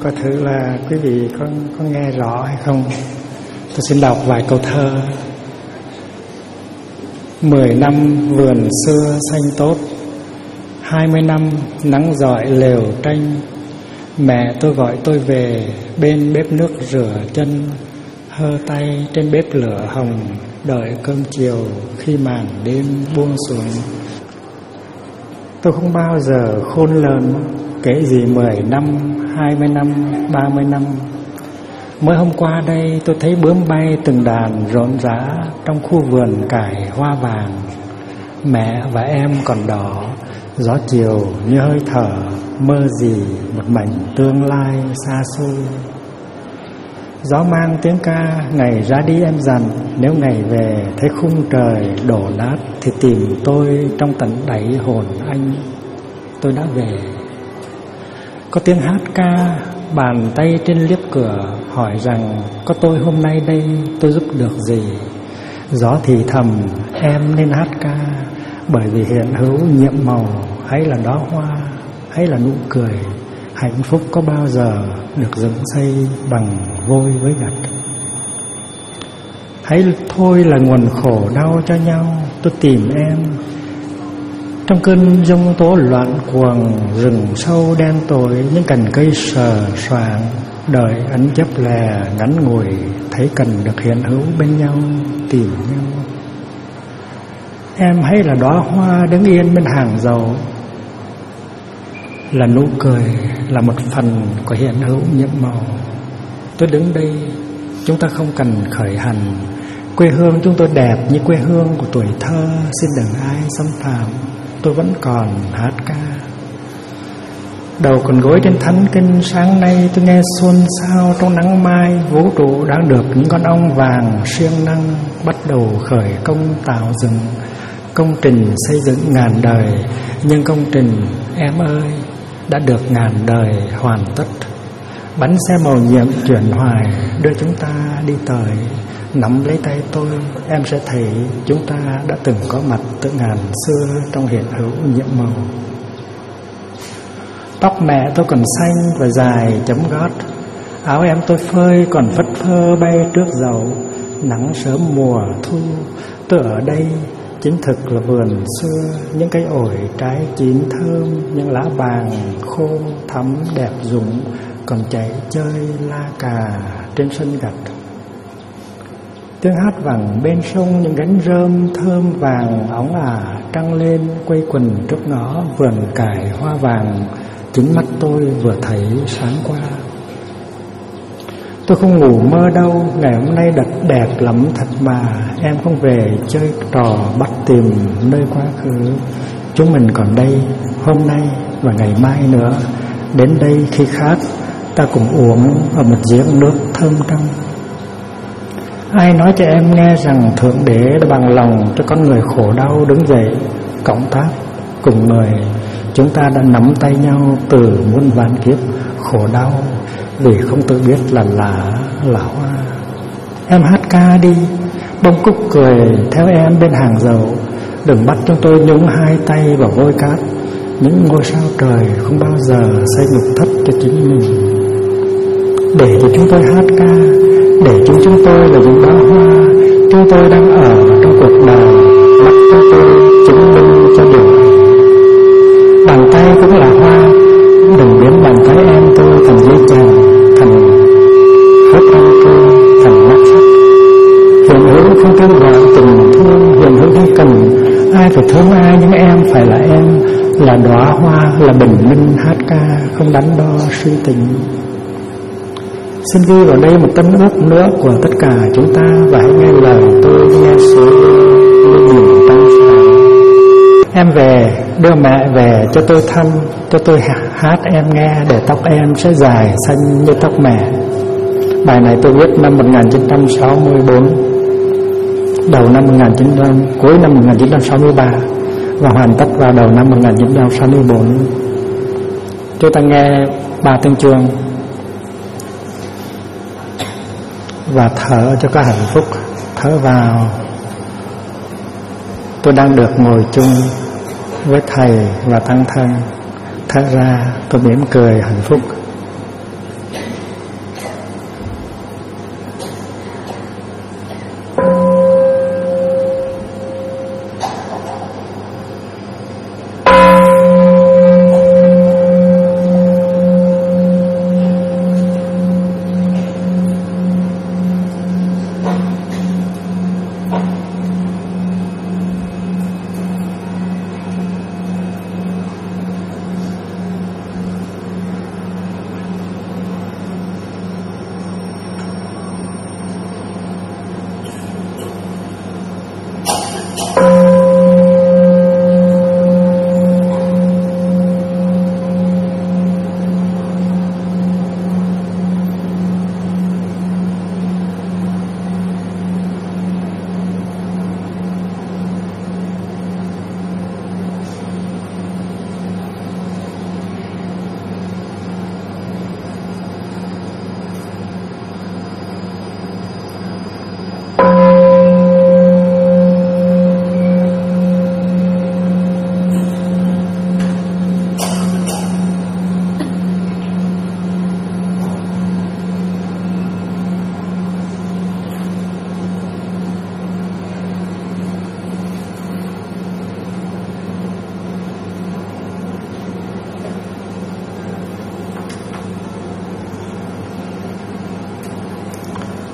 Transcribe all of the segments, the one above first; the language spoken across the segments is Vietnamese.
coi thử là quý vị có nghe rõ hay không. Tôi xin đọc vài câu thơ. 10 năm vườn xưa xanh tốt, 20 năm nắng rọi lều tranh. Mẹ tôi gọi tôi về bên bếp nước rửa chân, hơ tay trên bếp lửa hồng, đợi cơm chiều khi màn đêm buông xuống. Tôi không bao giờ khôn lớn kể gì 10 năm, 20 năm, 30 năm. Mới hôm qua đây tôi thấy bướm bay từng đàn rộn rã trong khu vườn cải hoa vàng. Mẹ và em còn đỏ, gió chiều như hơi thở, mơ gì một mảnh tương lai xa xôi. Gió mang tiếng ca ngày ra đi em dặn, nếu ngày về thấy khung trời đổ nát thì tìm tôi trong tận đáy hồn anh. Tôi đã về. Có tiếng hát ca, bàn tay trên liếp cửa hỏi rằng có tôi hôm nay đây tôi giúp được gì. Gió thì thầm em nên hát ca, bởi vì hiện hữu nhiệm màu, hay là đóa hoa, hay là nụ cười, hạnh phúc có bao giờ được dựng xây bằng vôi với gạch. Hãy thôi là nguồn khổ đau cho nhau, tôi tìm em trong cơn giông tố loạn cuồng, rừng sâu đen tối, những cành cây sờ soạng, đời ẩn chấp lè ngắn ngủi, thấy cần được hiện hữu bên nhau, tìm nhau. Em hãy là đóa hoa đứng yên bên hàng dầu, là nụ cười, là một phần của hiện hữu nhiệm màu. Tôi đứng đây, chúng ta không cần khởi hành. Quê hương chúng tôi đẹp như quê hương của tuổi thơ, xin đừng ai xâm phạm. Tôi vẫn còn hát ca. Đầu còn gối trên thánh kinh, sáng nay tôi nghe xuân sao trong nắng mai. Vũ trụ đang được những con ong vàng siêng năng bắt đầu khởi công tạo dựng. Công trình xây dựng ngàn đời, nhưng công trình em ơi đã được ngàn đời hoàn tất. Bánh xe màu nhiệm chuyển hoài đưa chúng ta đi tới. Nắm lấy tay tôi, em sẽ thấy chúng ta đã từng có mặt từ ngàn xưa trong hiện hữu nhiệm màu. Tóc mẹ tôi còn xanh và dài chấm gót, áo em tôi phơi còn phất phơ bay trước dầu. Nắng sớm mùa thu, tôi ở đây chính thực là vườn xưa. Những cây ổi trái chín thơm, những lá vàng khô thắm đẹp rụng, còn chạy chơi la cà trên sân gạch. Tiếng hát vẳng bên sông, những gánh rơm thơm vàng óng ả trăng lên quây quần trước ngõ vườn cải hoa vàng. Chính mắt tôi vừa thấy sáng qua. Tôi không ngủ mơ đâu, ngày hôm nay đẹp lắm thật mà. Em không về chơi trò bắt tìm nơi quá khứ. Chúng mình còn đây, hôm nay và ngày mai nữa. Đến đây khi khát, ta cùng uống ở một giếng nước thơm trong. Ai nói cho em nghe rằng Thượng Đế đã bằng lòng cho con người khổ đau đứng dậy cộng tác cùng người. Chúng ta đã nắm tay nhau từ muôn vạn kiếp khổ đau, vì không tự biết là lá là hoa. Em hát ca đi, bông cúc cười theo em bên hàng dầu. Đừng bắt chúng tôi nhúng hai tay vào vôi cát. Những ngôi sao trời không bao giờ xây ngục thất cho chính mình. Để cho chúng tôi hát ca, để chúng tôi là những đóa hoa. Chúng tôi đang ở trong cuộc đời, mắt chúng tôi chứng minh cho điều này. Bàn tay cũng là hoa, đừng biến bàn tay em tôi thành dây chuyền, thành hớp em tôi thành mắt sắc. Hiện hữu không kêu gọi tình thương, hiện hữu không cần ai phải thương ai, nhưng em phải là em, là đóa hoa, là bình minh hát ca, không đắn đo suy tình. Xin ghi vào đây một tân ước nữa của tất cả chúng ta, và hãy nghe lời tôi nghe số như nhìn trăng sáng. Em về, đưa mẹ về cho tôi thăm, cho tôi hát em nghe, để tóc em sẽ dài xanh như tóc mẹ. Bài này tôi viết năm 1964, đầu năm 1900, cuối năm 1963 và hoàn tất vào đầu năm 1964. Chúng ta nghe 3 tiếng chuông và thở cho có hạnh phúc. Thở vào, tôi đang được ngồi chung với thầy và tăng thân. Thở ra, tôi mỉm cười hạnh phúc.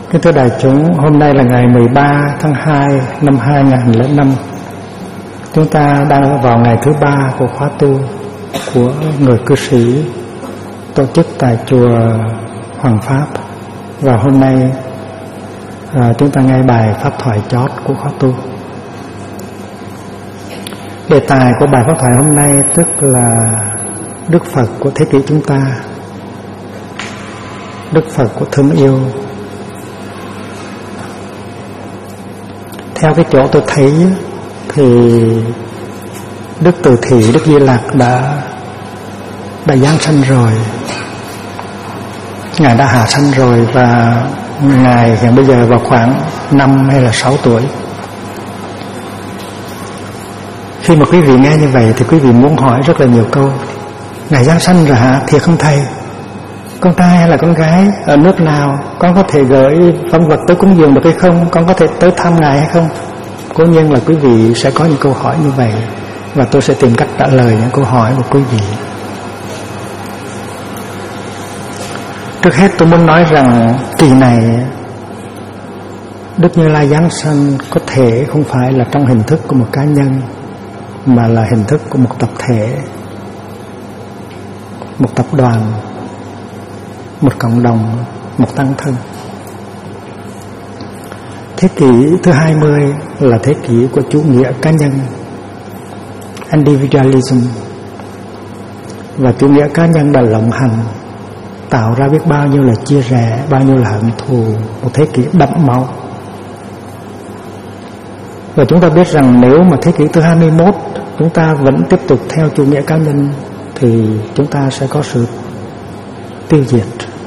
Kính thưa đại chúng, hôm nay là ngày 13 tháng 2 năm 2005. Chúng ta đang vào ngày thứ 3 của khóa tu của người cư sĩ tổ chức tại chùa Hoàng Pháp. Và hôm nay chúng ta nghe bài pháp thoại chót của khóa tu. Đề tài của bài pháp thoại hôm nay tức là Đức Phật của thế kỷ chúng ta, Đức Phật của thương yêu. Theo cái chỗ tôi thấy thì Đức Từ Thị, Đức Di Lặc đã giáng sanh rồi. Ngài đã hạ sanh rồi và Ngài hiện bây giờ vào khoảng 5 hay là 6 tuổi. Khi mà quý vị nghe như vậy thì quý vị muốn hỏi rất là nhiều câu. Ngài giáng sanh rồi hả? Thiệt không thầy? Con trai hay là con gái? Ở nước nào? Con có thể gửi văn vật tới cúng dường được hay không? Con có thể tới thăm Ngài hay không? Cố nhiên là quý vị sẽ có những câu hỏi như vậy, và tôi sẽ tìm cách trả lời những câu hỏi của quý vị. Trước hết tôi muốn nói rằng kỳ này Đức Như Lai giáng sanh có thể không phải là trong hình thức của một cá nhân, mà là hình thức của một tập thể, một tập đoàn, một cộng đồng, một tăng thân. Thế kỷ thứ 20 là thế kỷ của chủ nghĩa cá nhân, individualism, và chủ nghĩa cá nhân đã lộng hành, tạo ra biết bao nhiêu là chia rẽ, bao nhiêu là hận thù, một thế kỷ đẫm máu. Và chúng ta biết rằng nếu mà thế kỷ thứ 21 chúng ta vẫn tiếp tục theo chủ nghĩa cá nhân thì chúng ta sẽ có sự tiêu diệt.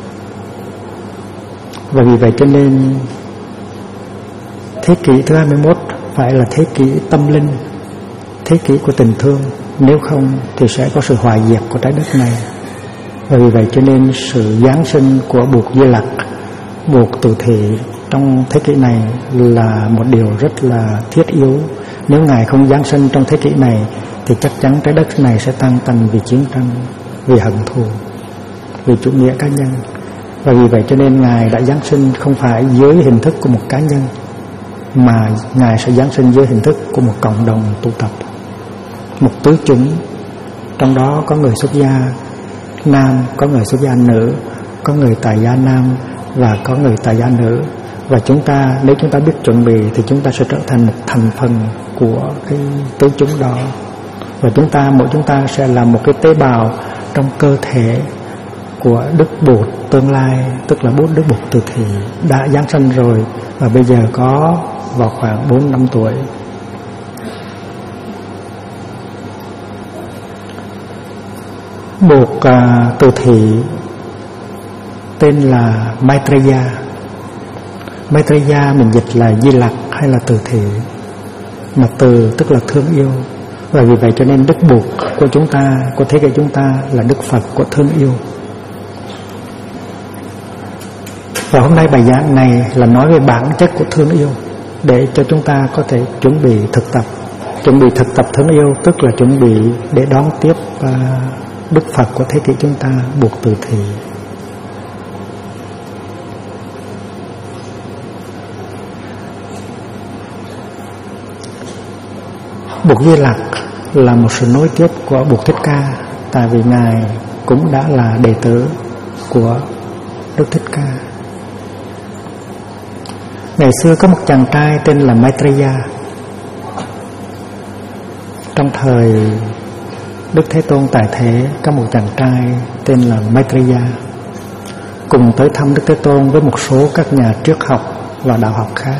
Và vì vậy cho nên thế kỷ thứ 21 phải là thế kỷ tâm linh, thế kỷ của tình thương. Nếu không thì sẽ có sự hoại diệt của trái đất này. Và vì vậy cho nên sự giáng sinh của Bụt Di Lặc, Bụt Từ Thị trong thế kỷ này là một điều rất là thiết yếu. Nếu Ngài không giáng sinh trong thế kỷ này thì chắc chắn trái đất này sẽ tan tành vì chiến tranh, vì hận thù, vì chủ nghĩa cá nhân. Và vì vậy cho nên Ngài đã giáng sinh không phải dưới hình thức của một cá nhân, mà Ngài sẽ giáng sinh dưới hình thức của một cộng đồng tụ tập, một tứ chúng. Trong đó có người xuất gia nam, có người xuất gia nữ, có người tại gia nam và có người tại gia nữ. Và chúng ta, nếu chúng ta biết chuẩn bị thì chúng ta sẽ trở thành một thành phần của cái tứ chúng đó. Và mỗi chúng ta sẽ là một cái tế bào trong cơ thể của Đức Bụt tương lai, tức là Đức Bụt Từ Thị đã giáng sanh rồi và bây giờ có vào khoảng 4-5 tuổi. Bụt Từ Thị tên là Maitreya. Maitreya mình dịch là Di Lặc hay là Từ Thị, mà từ tức là thương yêu. Và vì vậy cho nên Đức Bụt của chúng ta, của thế kỷ chúng ta là Đức Phật của thương yêu. Và hôm nay bài giảng này là nói về bản chất của thương yêu, để cho chúng ta có thể chuẩn bị thực tập. Chuẩn bị thực tập thương yêu tức là chuẩn bị để đón tiếp Đức Phật của thế kỷ chúng ta, Bụt Từ Thị. Bụt Di Lặc là một sự nối tiếp của Bụt Thích Ca, tại vì Ngài cũng đã là đệ tử của Đức Thích Ca. Ngày xưa có một chàng trai tên là Maitreya. Trong thời Đức Thế Tôn tại thế, có một chàng trai tên là Maitreya cùng tới thăm Đức Thế Tôn với một số các nhà triết học và đạo học khác.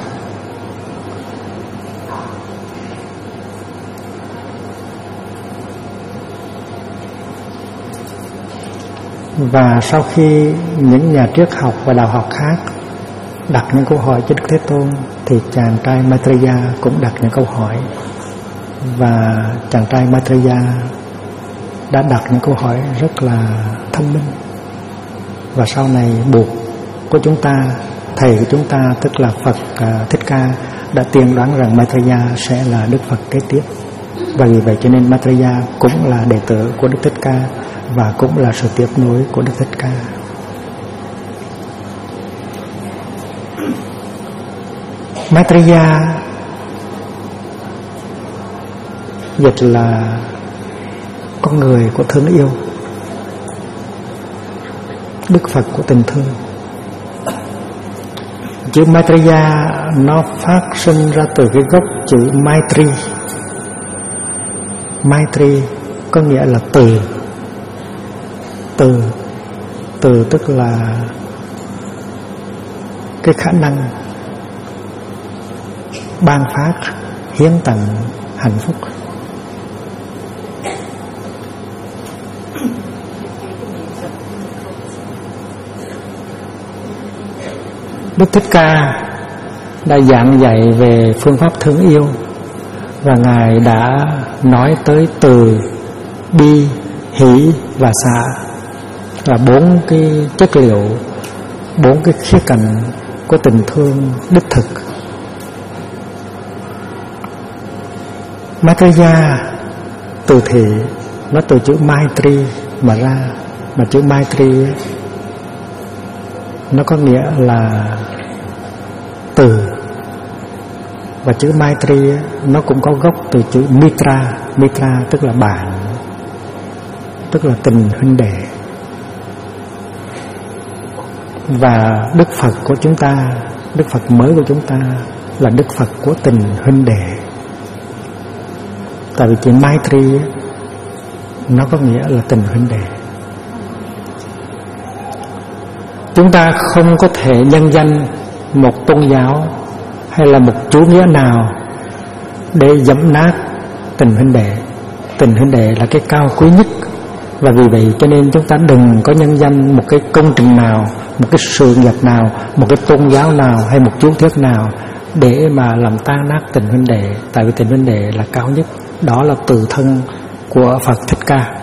Và sau khi những nhà triết học và đạo học khác đặt những câu hỏi cho Đức Thế Tôn thì chàng trai Maitreya cũng đặt những câu hỏi. Và chàng trai Maitreya đã đặt những câu hỏi rất là thông minh. Và sau này Bụt của chúng ta, thầy của chúng ta tức là Phật Thích Ca đã tiên đoán rằng Maitreya sẽ là Đức Phật kế tiếp. Và vì vậy cho nên Maitreya cũng là đệ tử của Đức Thích Ca và cũng là sự tiếp nối của Đức Thích Ca. Maitreya dịch là con người của thương yêu, Đức Phật của tình thương. Chữ Maitreya nó phát sinh ra từ cái gốc chữ Maitri. Maitri có nghĩa là từ tức là cái khả năng ban phát, hiến tặng hạnh phúc. Đức Thích Ca đã giảng dạy về phương pháp thương yêu, và Ngài đã nói tới từ, bi, hỷ và xả là 4 cái chất liệu, 4 cái khía cạnh của tình thương đích thực. Maitreya từ thị, nó từ chữ Maitri mà ra, mà chữ Maitri nó có nghĩa là từ, và chữ Maitri nó cũng có gốc từ chữ Mitra. Mitra tức là bạn, tức là tình huynh đệ. Và Đức Phật của chúng ta, Đức Phật mới của chúng ta là Đức Phật của tình huynh đệ. Tại vì chữ Maitri nó có nghĩa là tình huynh đệ. Chúng ta không có thể nhân danh một tôn giáo hay là một chủ nghĩa nào để dẫm nát tình huynh đệ. Tình huynh đệ là cái cao quý nhất, và vì vậy cho nên chúng ta đừng có nhân danh một cái công trình nào, một cái sự nghiệp nào, một cái tôn giáo nào hay một chủ thuyết nào để mà làm tan nát tình huynh đệ. Tại vì tình huynh đệ là cao nhất, đó là từ thân của Phật Thích Ca.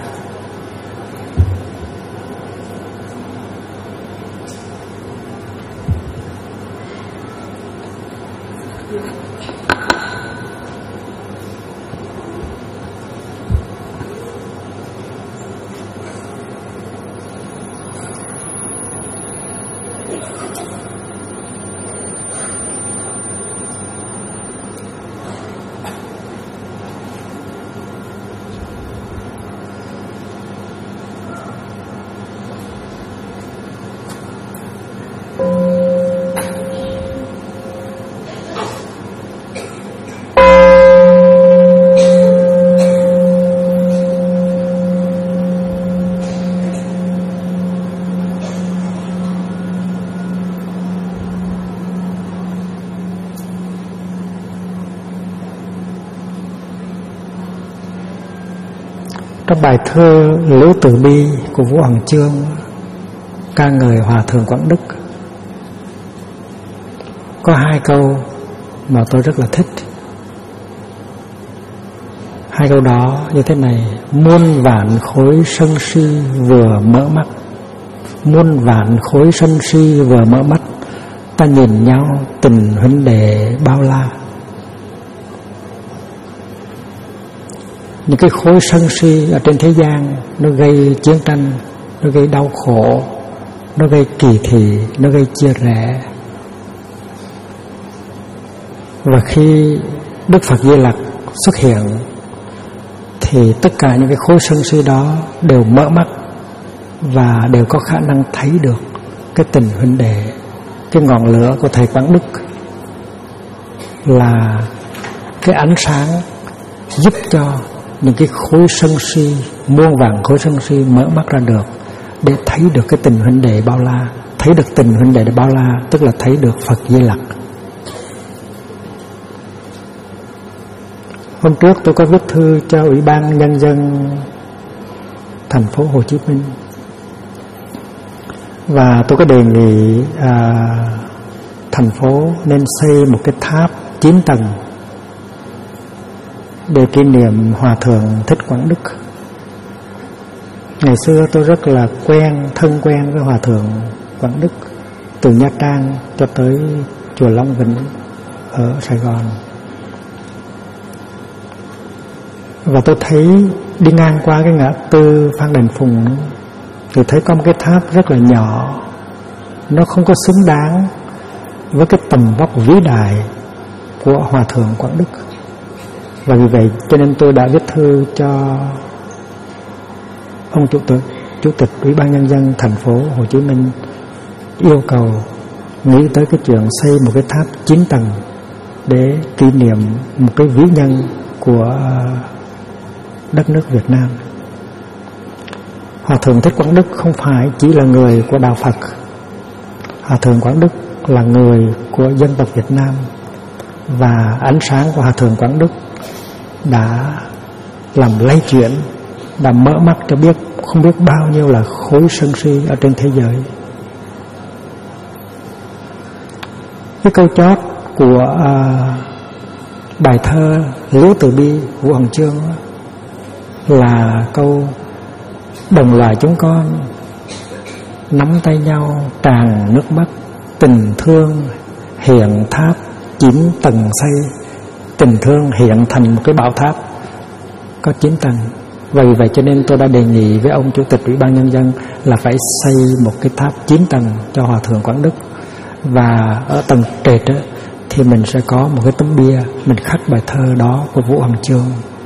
Trong bài thơ Liễu Từ Bi của Vũ Hoàng Chương ca ngợi Hòa Thượng Quảng Đức, có 2 câu mà tôi rất là thích. 2 câu đó như thế này: muôn vạn khối sân si vừa mở mắt, muôn vạn khối sân si vừa mở mắt, ta nhìn nhau tình huynh đệ bao la. Những cái khối sân si ở trên thế gian nó gây chiến tranh, nó gây đau khổ, nó gây kỳ thị, nó gây chia rẽ. Và khi Đức Phật Di Lặc xuất hiện thì tất cả những cái khối sân si đó đều mở mắt và đều có khả năng thấy được cái tình huynh đệ. Cái ngọn lửa của Thầy Quảng Đức là cái ánh sáng giúp cho những cái khối sân si, muôn vàn khối sân si mở mắt ra được để thấy được cái tình huynh đệ bao la. Thấy được tình huynh đệ bao la tức là thấy được Phật Di Lặc. Hôm trước tôi có viết thư cho Ủy ban Nhân dân thành phố Hồ Chí Minh, và tôi có đề nghị thành phố nên xây một cái tháp 9 tầng để kỷ niệm Hòa Thượng Thích Quảng Đức. Ngày xưa tôi rất là thân quen với Hòa Thượng Quảng Đức, từ Nha Trang cho tới chùa Long Vĩnh ở Sài Gòn. Và tôi thấy đi ngang qua cái ngã tư Phan Đền Phùng thì thấy có một cái tháp rất là nhỏ, nó không có xứng đáng với cái tầm vóc vĩ đại của Hòa Thượng Quảng Đức. Và vì vậy cho nên tôi đã viết thư cho ông Chủ tịch Ủy ban Nhân dân thành phố Hồ Chí Minh, yêu cầu nghĩ tới cái chuyện xây một cái tháp 9 tầng để kỷ niệm một cái vĩ nhân của đất nước Việt Nam. Hòa Thượng Thích Quảng Đức không phải chỉ là người của Đạo Phật. Hòa Thượng Quảng Đức là người của dân tộc Việt Nam, và ánh sáng của Hòa Thượng Quảng Đức đã làm lay chuyển, đã mở mắt cho biết không biết bao nhiêu là khối sân si ở trên thế giới. Cái câu chót của bài thơ Liễu Từ Bi Vũ Hồng Chương là câu: đồng loài chúng con nắm tay nhau tràn nước mắt, tình thương hiện tháp 9 tầng xây. Tình thương hiện thành một cái bảo tháp có 9 tầng. Vì vậy cho nên tôi đã đề nghị với ông Chủ tịch Ủy ban Nhân dân là phải xây một cái tháp 9 tầng cho Hòa Thượng Quảng Đức. Và ở tầng trệt thì mình sẽ có một cái tấm bia, mình khắc bài thơ đó của Vũ Hồng Chương.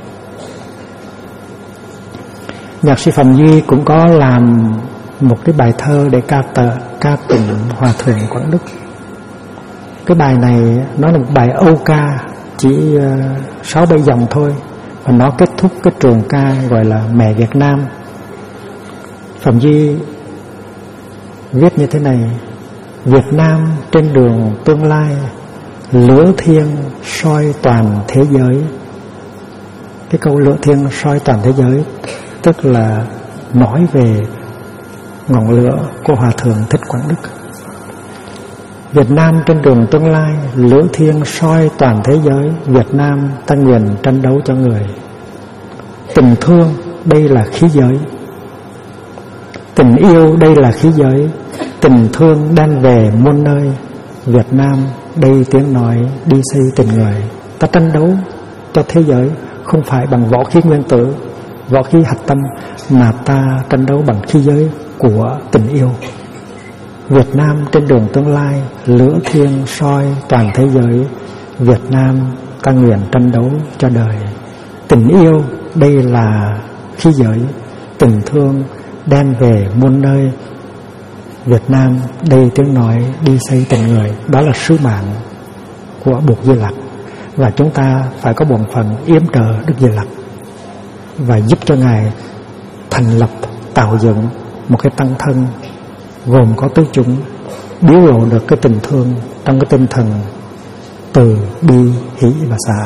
Nhạc sĩ Phạm Duy cũng có làm một cái bài thơ để ca tụng Hòa Thượng Quảng Đức. Cái bài này nó là một bài âu ca, chỉ 6-7 dòng thôi, và nó kết thúc cái trường ca gọi là Mẹ Việt Nam. Phạm Duy viết như thế này: Việt Nam trên đường tương lai, lửa thiêng soi toàn thế giới. Cái câu lửa thiêng soi toàn thế giới tức là nói về ngọn lửa của Hòa Thượng Thích Quảng Đức. Việt Nam trên đường tương lai, lửa thiêng soi toàn thế giới. Việt Nam ta nguyện tranh đấu cho người. Tình thương đây là khí giới, tình yêu đây là khí giới. Tình thương đem về muôn nơi. Việt Nam đây tiếng nói đi xây tình người. Ta tranh đấu cho thế giới không phải bằng võ khí nguyên tử, võ khí hạch tâm, mà ta tranh đấu bằng khí giới của tình yêu. Việt Nam trên đường tương lai, lửa thiêng soi toàn thế giới. Việt Nam ta nguyện tranh đấu cho đời. Tình yêu đây là khí giới, tình thương đem về muôn nơi. Việt Nam đây tiếng nói đi xây tình người. Đó là sứ mạng của Bụt Di Lặc, và chúng ta phải có bổn phận yểm trợ Đức Di Lặc và giúp cho Ngài thành lập, tạo dựng một cái tăng thân gồm có tứ chúng, biểu lộ được cái tình thương trong cái tinh thần từ bi, hỷ và xả.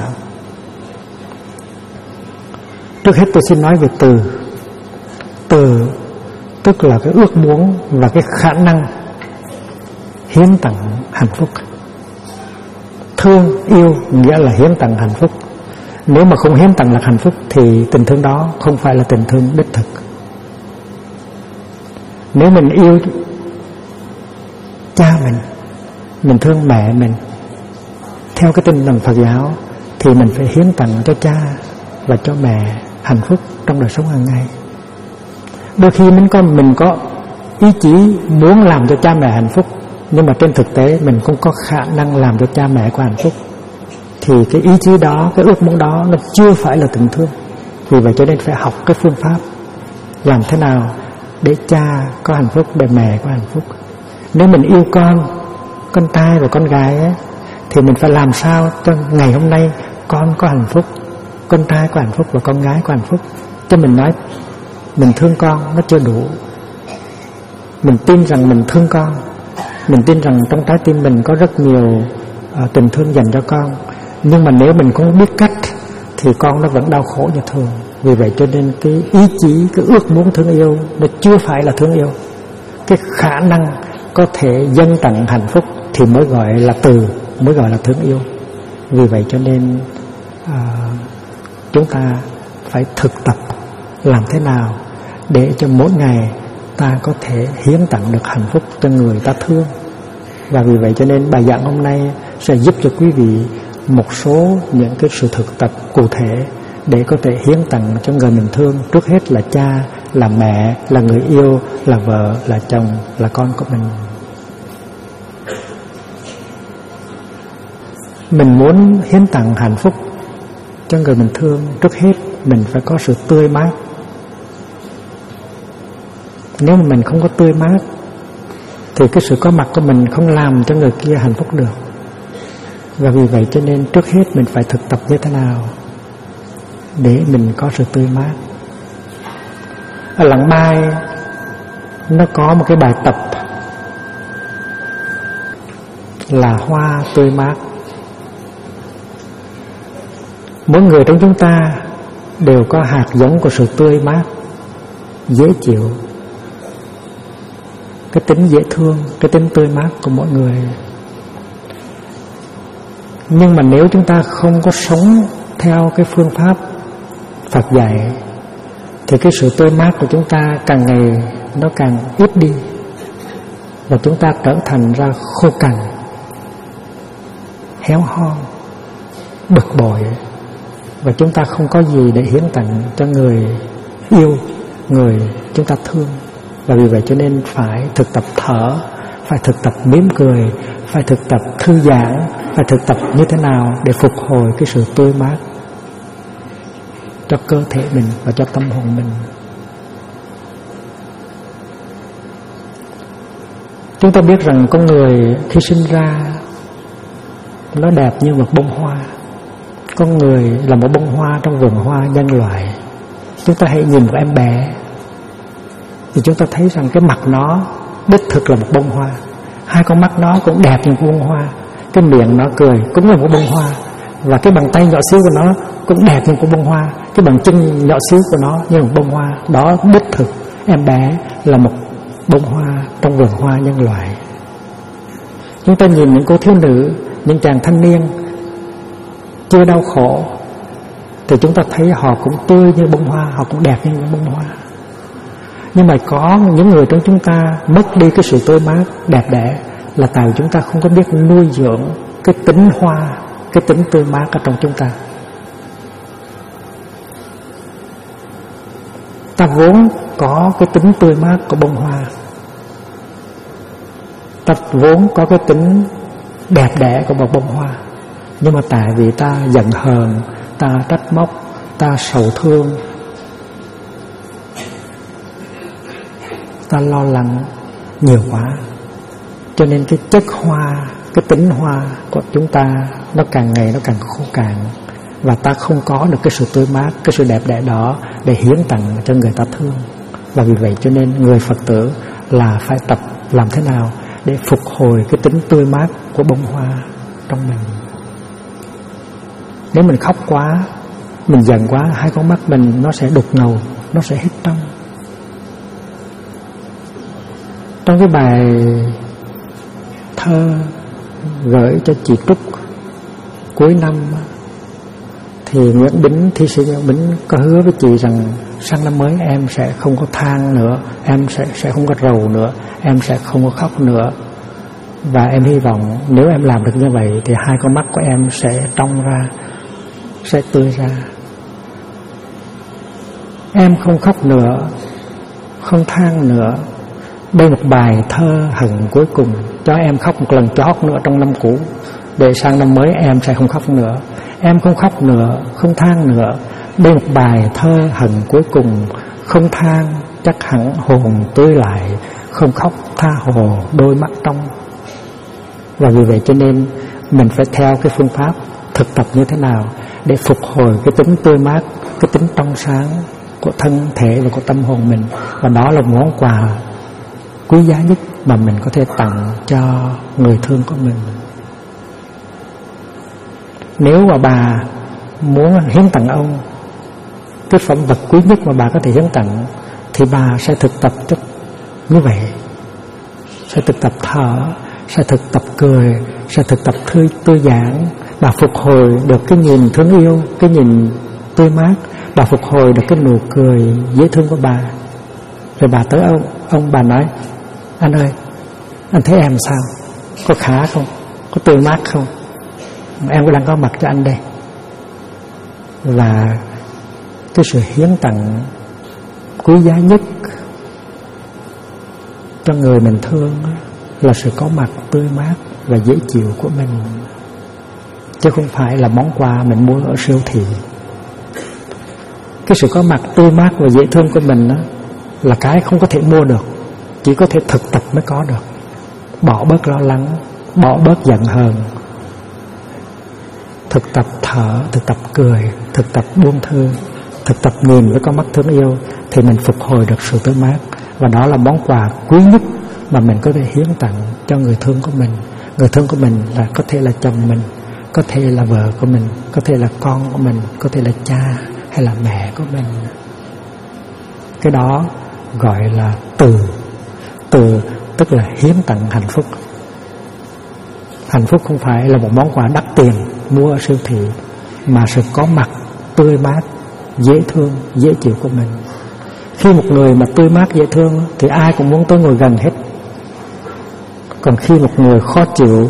Trước hết tôi xin nói về từ. Từ tức là cái ước muốn và cái khả năng hiến tặng hạnh phúc. Thương yêu nghĩa là hiến tặng hạnh phúc. Nếu mà không hiến tặng là hạnh phúc thì tình thương đó không phải là tình thương đích thực. Nếu mình yêu cha mình thương mẹ mình theo cái tinh thần Phật giáo, thì mình phải hiến tặng cho cha và cho mẹ hạnh phúc trong đời sống hàng ngày. Đôi khi mình có ý chí muốn làm cho cha mẹ hạnh phúc, nhưng mà trên thực tế mình không có khả năng làm cho cha mẹ có hạnh phúc, thì cái ý chí đó, cái ước muốn đó nó chưa phải là tình thương. Vì vậy cho nên phải học cái phương pháp làm thế nào để cha có hạnh phúc, để mẹ có hạnh phúc. Nếu mình yêu con trai và con gái ấy, thì mình phải làm sao cho ngày hôm nay con có hạnh phúc, con trai có hạnh phúc và con gái có hạnh phúc. Chứ mình nói mình thương con nó chưa đủ. Mình tin rằng mình thương con, mình tin rằng trong trái tim mình có rất nhiều tình thương dành cho con, nhưng mà nếu mình không biết cách thì con nó vẫn đau khổ như thường. Vì vậy cho nên cái ý chí, cái ước muốn thương yêu nó chưa phải là thương yêu. Cái khả năng có thể dâng tặng hạnh phúc thì mới gọi là từ, mới gọi là thương yêu. Vì vậy cho nên chúng ta phải thực tập làm thế nào để cho mỗi ngày ta có thể hiến tặng được hạnh phúc cho người ta thương. Và vì vậy cho nên bài giảng hôm nay sẽ giúp cho quý vị một số những cái sự thực tập cụ thể để có thể hiến tặng cho người mình thương. Trước hết là cha, là mẹ, là người yêu, là vợ, là chồng, là con của mình. Mình muốn hiến tặng hạnh phúc cho người mình thương, trước hết mình phải có sự tươi mát. Nếu mà mình không có tươi mát thì cái sự có mặt của mình không làm cho người kia hạnh phúc được. Và vì vậy cho nên trước hết mình phải thực tập như thế nào để mình có sự tươi mát. Ở Lặng Mai nó có một cái bài tập là hoa tươi mát. Mỗi người trong chúng ta đều có hạt giống của sự tươi mát, dễ chịu, cái tính dễ thương, cái tính tươi mát của mỗi người. Nhưng mà nếu chúng ta không có sống theo cái phương pháp Phật dạy thì cái sự tươi mát của chúng ta càng ngày nó càng ít đi, và chúng ta trở thành ra khô cằn, héo hon, bực bội, và chúng ta không có gì để hiến tặng cho người yêu, người chúng ta thương. Và vì vậy cho nên phải thực tập thở, phải thực tập mỉm cười, phải thực tập thư giãn, phải thực tập như thế nào để phục hồi cái sự tươi mát cho cơ thể mình và cho tâm hồn mình. Chúng ta biết rằng con người khi sinh ra nó đẹp như một bông hoa. Con người là một bông hoa trong vườn hoa nhân loại. Chúng ta hãy nhìn một em bé thì chúng ta thấy rằng cái mặt nó đích thực là một bông hoa. Hai con mắt nó cũng đẹp như một bông hoa. Cái miệng nó cười cũng là một bông hoa. Và cái bàn tay nhỏ xíu của nó cũng đẹp như một bông hoa. Cái bàn chân nhỏ xíu của nó như một bông hoa. Đó đích thực em bé là một bông hoa trong vườn hoa nhân loại. Chúng ta nhìn những cô thiếu nữ, những chàng thanh niên chưa đau khổ thì chúng ta thấy họ cũng tươi như bông hoa, họ cũng đẹp như những bông hoa. Nhưng mà có những người trong chúng ta mất đi cái sự tươi mát đẹp đẽ là tại chúng ta không có biết nuôi dưỡng cái tính hoa, cái tính tươi mát ở trong chúng ta. Ta vốn có cái tính tươi mát của bông hoa, ta vốn có cái tính đẹp đẽ của một bông hoa. Nhưng mà tại vì ta giận hờn, ta trách móc, ta sầu thương, ta lo lắng nhiều quá, cho nên cái chất hoa, cái tính hoa của chúng ta nó càng ngày nó càng khô cạn, và ta không có được cái sự tươi mát, cái sự đẹp đẽ đó để hiến tặng cho người ta thương. Và vì vậy cho nên người Phật tử là phải tập làm thế nào để phục hồi cái tính tươi mát của bông hoa trong mình. Nếu mình khóc quá, mình giận quá, hai con mắt mình nó sẽ đục ngầu, nó sẽ hít trong. Trong cái bài thơ gửi cho chị Trúc cuối năm thì Nguyễn Bính, thi sĩ Nguyễn Bính có hứa với chị rằng sang năm mới em sẽ không có than nữa, em sẽ không có rầu nữa, em sẽ không có khóc nữa. Và em hy vọng nếu em làm được như vậy thì hai con mắt của em sẽ trong ra, sẽ tươi ra. Em không khóc nữa, không than nữa. Đây một bài thơ hận cuối cùng, cho em khóc một lần chót nữa trong năm cũ, để sang năm mới em sẽ không khóc nữa. Em không khóc nữa, không than nữa. Đây một bài thơ hận cuối cùng, không than chắc hẳn hồn tươi lại, không khóc tha hồ đôi mắt trong. Và vì vậy cho nên mình phải theo cái phương pháp thực tập như thế nào để phục hồi cái tính tươi mát, cái tính trong sáng của thân thể và của tâm hồn mình. Và đó là một món quà quý giá nhất mà mình có thể tặng cho người thương của mình. Nếu mà bà muốn hiến tặng ông cái phẩm vật quý nhất mà bà có thể hiến tặng thì bà sẽ thực tập như vậy, sẽ thực tập thở, sẽ thực tập cười, sẽ thực tập tươi giãn. Bà phục hồi được cái nhìn thương yêu, cái nhìn tươi mát, bà phục hồi được cái nụ cười dễ thương của bà. Rồi bà tới ông bà nói: anh ơi, anh thấy em sao? Có khá không? Có tươi mát không? Em cũng đang có mặt cho anh đây. Và cái sự hiến tặng quý giá nhất cho người mình thương là sự có mặt tươi mát và dễ chịu của mình. chứ không phải là món quà mình mua ở siêu thị. Cái sự có mặt tươi mát và dễ thương của mình đó là cái không có thể mua được, chỉ có thể thực tập mới có được. Bỏ bớt lo lắng, bỏ bớt giận hờn, thực tập thở, thực tập cười, thực tập buông thư, thực tập nhìn với con mắt thương yêu, thì mình phục hồi được sự tươi mát. Và đó là món quà quý nhất mà mình có thể hiến tặng cho người thương của mình. Người thương của mình là có thể là chồng mình, có thể là vợ của mình, có thể là con của mình, có thể là cha hay là mẹ của mình. Cái đó gọi là từ tức là hiến tặng hạnh phúc. Hạnh phúc không phải là một món quà đắt tiền mua ở siêu thị, mà sự có mặt tươi mát, dễ thương, dễ chịu của mình. Khi một người mà tươi mát, dễ thương thì ai cũng muốn tới ngồi gần hết. Còn khi một người khó chịu,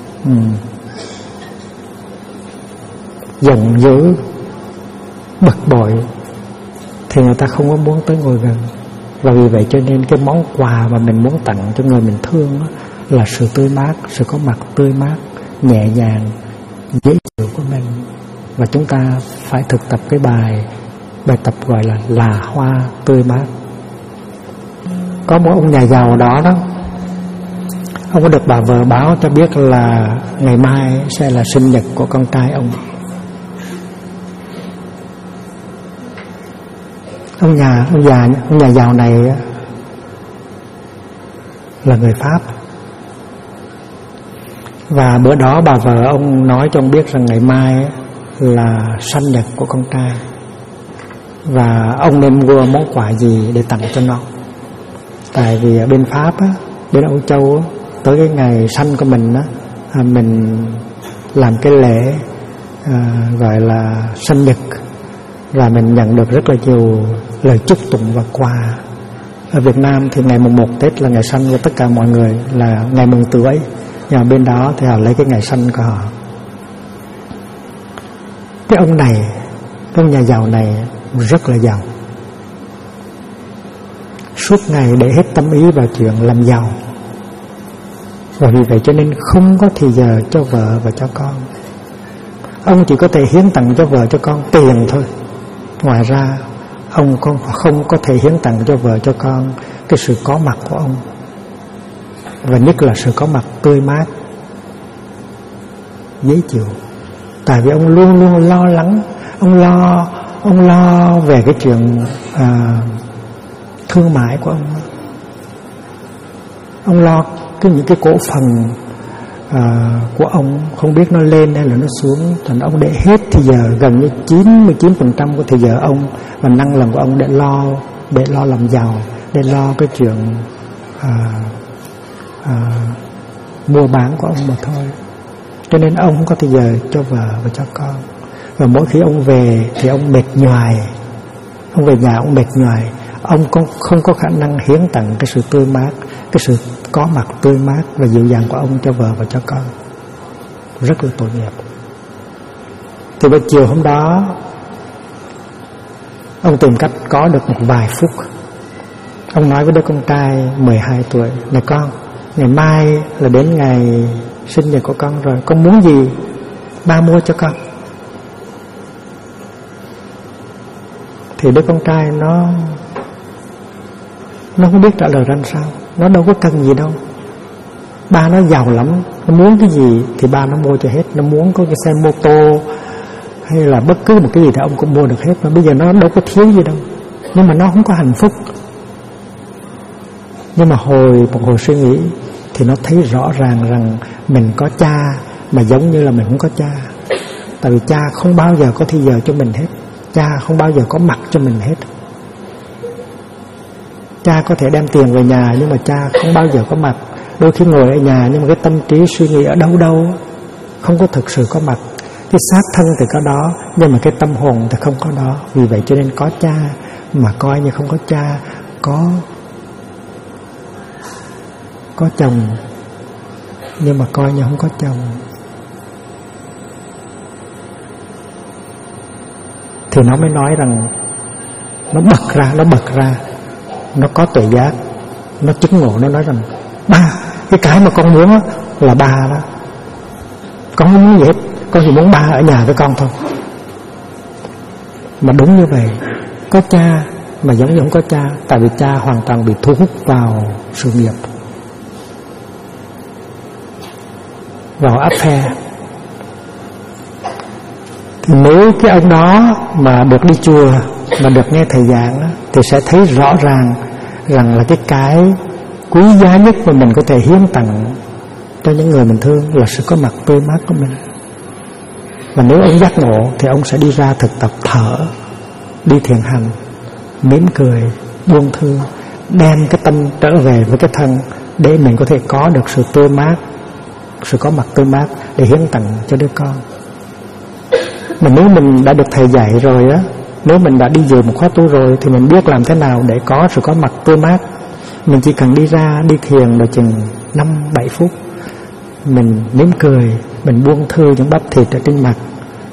giận dữ, bực bội thì người ta không có muốn tới ngồi gần. Và vì vậy cho nên cái món quà mà mình muốn tặng cho người mình thương đó là sự tươi mát, sự có mặt tươi mát, nhẹ nhàng, dễ chịu của mình. Và chúng ta phải thực tập cái bài tập gọi là hoa tươi mát. Có một ông nhà giàu đó, ông có được bà vợ báo cho biết là ngày mai sẽ là sinh nhật của con trai ông. Ông nhà giàu này là người Pháp. Và bữa đó bà vợ ông nói cho ông biết rằng ngày mai là sinh nhật của con trai, và ông nên mua món quà gì để tặng cho nó. Tại vì ở bên Pháp á, bên Âu Châu á, tới cái ngày sanh của mình á, mình làm cái lễ gọi là sinh nhật, và mình nhận được rất là nhiều lời chúc tụng và quà. Ở Việt Nam thì ngày mùng 1 Tết là ngày sanh của tất cả mọi người, là ngày mừng tuổi. Nhưng mà bên đó thì họ lấy cái ngày sanh của họ. Cái ông này, cái nhà giàu này rất là giàu, suốt ngày để hết tâm ý vào chuyện làm giàu. Và vì vậy cho nên không có thì giờ cho vợ và cho con. Ông chỉ có thể hiến tặng cho vợ cho con tiền thôi. Ngoài ra ông không có thể hiến tặng cho vợ cho con cái sự có mặt của ông, và nhất là sự có mặt tươi mát, dễ chịu. Tại vì ông luôn luôn lo lắng, ông lo về cái chuyện thương mại của ông. Ông lo những cái cổ phần của ông không biết nó lên hay là nó xuống. Thành ông để hết thì giờ, gần như 99% của thì giờ ông và năng lượng của ông để lo làm giàu, để lo cái chuyện mua bán của ông mà thôi. Cho nên ông không có thời giờ cho vợ và cho con. Và mỗi khi ông về thì ông mệt nhoài, ông về nhà ông mệt nhoài. Ông không có khả năng hiến tặng cái sự tươi mát, cái sự có mặt tươi mát và dịu dàng của ông cho vợ và cho con. Rất là tội nghiệp. Thì buổi chiều hôm đó, ông tìm cách có được một vài phút. Ông nói với đứa con trai 12 tuổi: "Này con, ngày mai là đến ngày sinh nhật của con rồi, con muốn gì ba mua cho con?" Thì đứa con trai nó không biết trả lời ra sao. Nó đâu có cần gì đâu. Ba nó giàu lắm, nó muốn cái gì thì ba nó mua cho hết. Nó muốn có cái xe mô tô hay là bất cứ một cái gì thì ông cũng mua được hết. Mà bây giờ nó đâu có thiếu gì đâu. Nhưng mà nó không có hạnh phúc. Nhưng mà một hồi suy nghĩ thì nó thấy rõ ràng rằng mình có cha mà giống như là mình không có cha. Tại vì cha không bao giờ có thời giờ cho mình hết. Cha không bao giờ có mặt cho mình hết. Cha có thể đem tiền về nhà nhưng mà cha không bao giờ có mặt. Đôi khi ngồi ở nhà nhưng mà cái tâm trí suy nghĩ ở đâu không có thực sự có mặt. Cái xác thân thì có đó, nhưng mà cái tâm hồn thì không có đó. Vì vậy cho nên có cha mà coi như không có cha, có chồng nhưng mà coi như không có chồng. Thì nó mới nói rằng nó bật ra, nó có tuệ giác, nó chứng ngộ. Nó nói rằng: "Ba, cái mà con muốn là ba đó. Con không muốn gì hết. con chỉ muốn ba ở nhà với con thôi. Mà đúng như vậy, có cha mà giống như không có cha, tại vì cha hoàn toàn bị thu hút vào sự nghiệp, vào affair. Thì nếu cái ông đó mà được đi chùa, mà được nghe thầy giảng, thì sẽ thấy rõ ràng rằng là cái quý giá nhất mà mình có thể hiến tặng cho những người mình thương là sự có mặt tươi mát của mình. Và nếu ông giác ngộ thì ông sẽ đi ra thực tập thở, đi thiền hành, mỉm cười, buông thư, đem cái tâm trở về với cái thân, để mình có thể có được sự tươi mát, sự có mặt tươi mát để hiến tặng cho đứa con. Mà nếu mình đã được thầy dạy rồi á, nếu mình đã đi dự một khóa tu rồi, thì mình biết làm thế nào để có sự có mặt tươi mát. Mình chỉ cần đi ra đi thiền được chừng 5-7 phút, mình mỉm cười, mình buông thư những bắp thịt ở trên mặt,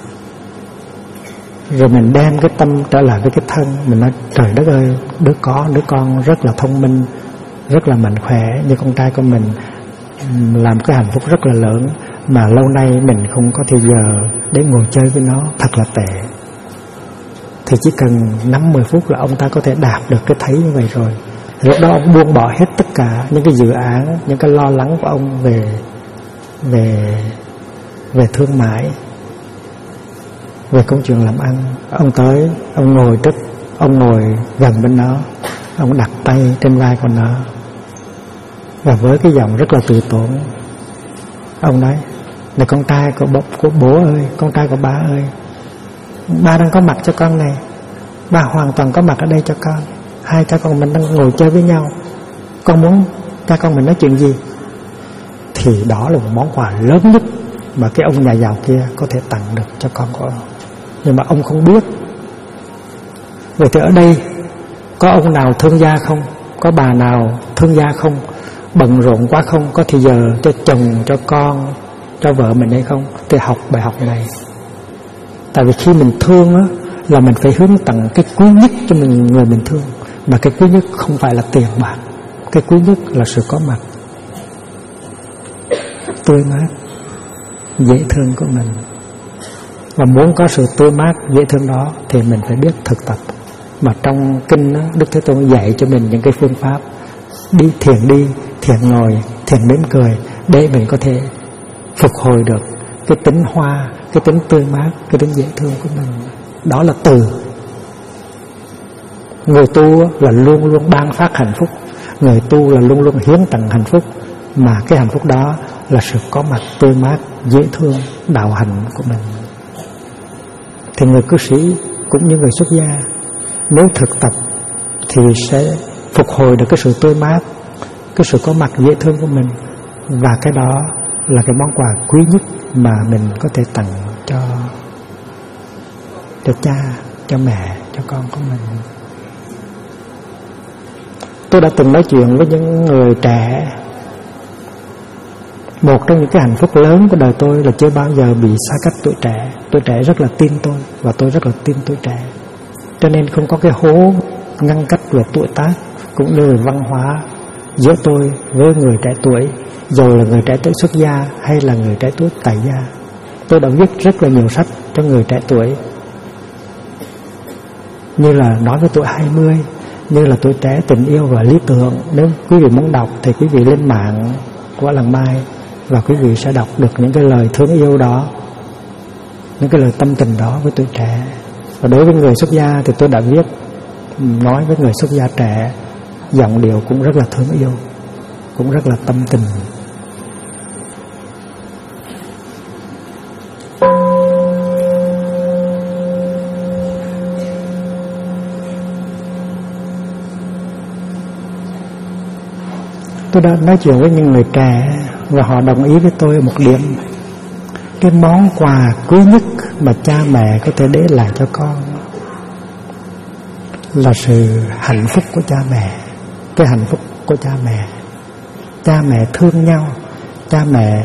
rồi mình đem cái tâm trở lại với cái thân. Mình nói trời đất ơi, đứa con rất là thông minh, rất là mạnh khỏe như con trai của mình, làm cái hạnh phúc rất là lớn, mà lâu nay mình không có thời giờ để ngồi chơi với nó, thật là tệ. Thì chỉ cần 5-10 phút là ông ta có thể đạt được cái thấy như vậy rồi. Lúc đó ông buông bỏ hết tất cả những cái dự án, những cái lo lắng của ông về thương mại, về công chuyện làm ăn. Ông tới, ông ngồi gần bên nó, ông đặt tay trên vai của nó, và với cái giọng rất là từ tốn, ông nói: này con trai của bố ơi, con trai của ba ơi, ba đang có mặt cho con này, ba hoàn toàn có mặt ở đây cho con. Hai cha con mình đang ngồi chơi với nhau, con muốn cha con mình nói chuyện gì? Thì đó là một món quà lớn nhất mà cái ông nhà giàu kia có thể tặng được cho con của ông. Nhưng mà ông không biết. Vậy thì ở đây có ông nào thương gia không? Có bà nào thương gia không? Bận rộn quá không? Có thì giờ cho chồng, cho con, cho vợ mình hay không? Thì học bài học này. Tại vì khi mình thương á, là mình phải hướng tặng cái quý nhất cho người mình thương. Mà cái quý nhất không phải là tiền bạc, cái quý nhất là sự có mặt tươi mát, dễ thương của mình. Và muốn có sự tươi mát, dễ thương đó thì mình phải biết thực tập. Mà trong kinh đó, Đức Thế Tôn dạy cho mình những cái phương pháp đi, thiền ngồi, thiền mỉm cười, để mình có thể phục hồi được cái tính hoa, cái tính tươi mát, cái tính dễ thương của mình. Đó là từ. Người tu là luôn luôn ban phát hạnh phúc, người tu là luôn luôn hiến tặng hạnh phúc. Mà cái hạnh phúc đó là sự có mặt tươi mát, dễ thương, đạo hạnh của mình. Thì người cư sĩ cũng như người xuất gia, nếu thực tập thì sẽ phục hồi được cái sự tươi mát, cái sự có mặt dễ thương của mình. Và cái đó là cái món quà quý nhất mà mình có thể tặng cho cha, cho mẹ, cho con của mình. Tôi đã từng nói chuyện với những người trẻ. Một trong những cái hạnh phúc lớn của đời tôi là chưa bao giờ bị xa cách tuổi trẻ. Tuổi trẻ rất là tin tôi, và tôi rất là tin tuổi trẻ. Cho nên không có cái hố ngăn cách về tuổi tác cũng như về văn hóa giữa tôi với người trẻ tuổi, dù là người trẻ tuổi xuất gia hay là người trẻ tuổi tại gia. Tôi đã viết rất là nhiều sách cho người trẻ tuổi, như là nói với tuổi 20, như là tuổi trẻ tình yêu và lý tưởng. Nếu quý vị muốn đọc thì quý vị lên mạng của Làng Mai, và quý vị sẽ đọc được những cái lời thương yêu đó, những cái lời tâm tình đó với tuổi trẻ. Và đối với người xuất gia thì tôi đã viết, nói với người xuất gia trẻ, giọng điệu cũng rất là thương yêu, cũng rất là tâm tình. Tôi đã nói chuyện với những người trẻ và họ đồng ý với tôi một điểm: cái món quà quý nhất mà cha mẹ có thể để lại cho con là sự hạnh phúc của cha mẹ. Cái hạnh phúc của cha mẹ. Cha mẹ thương nhau, cha mẹ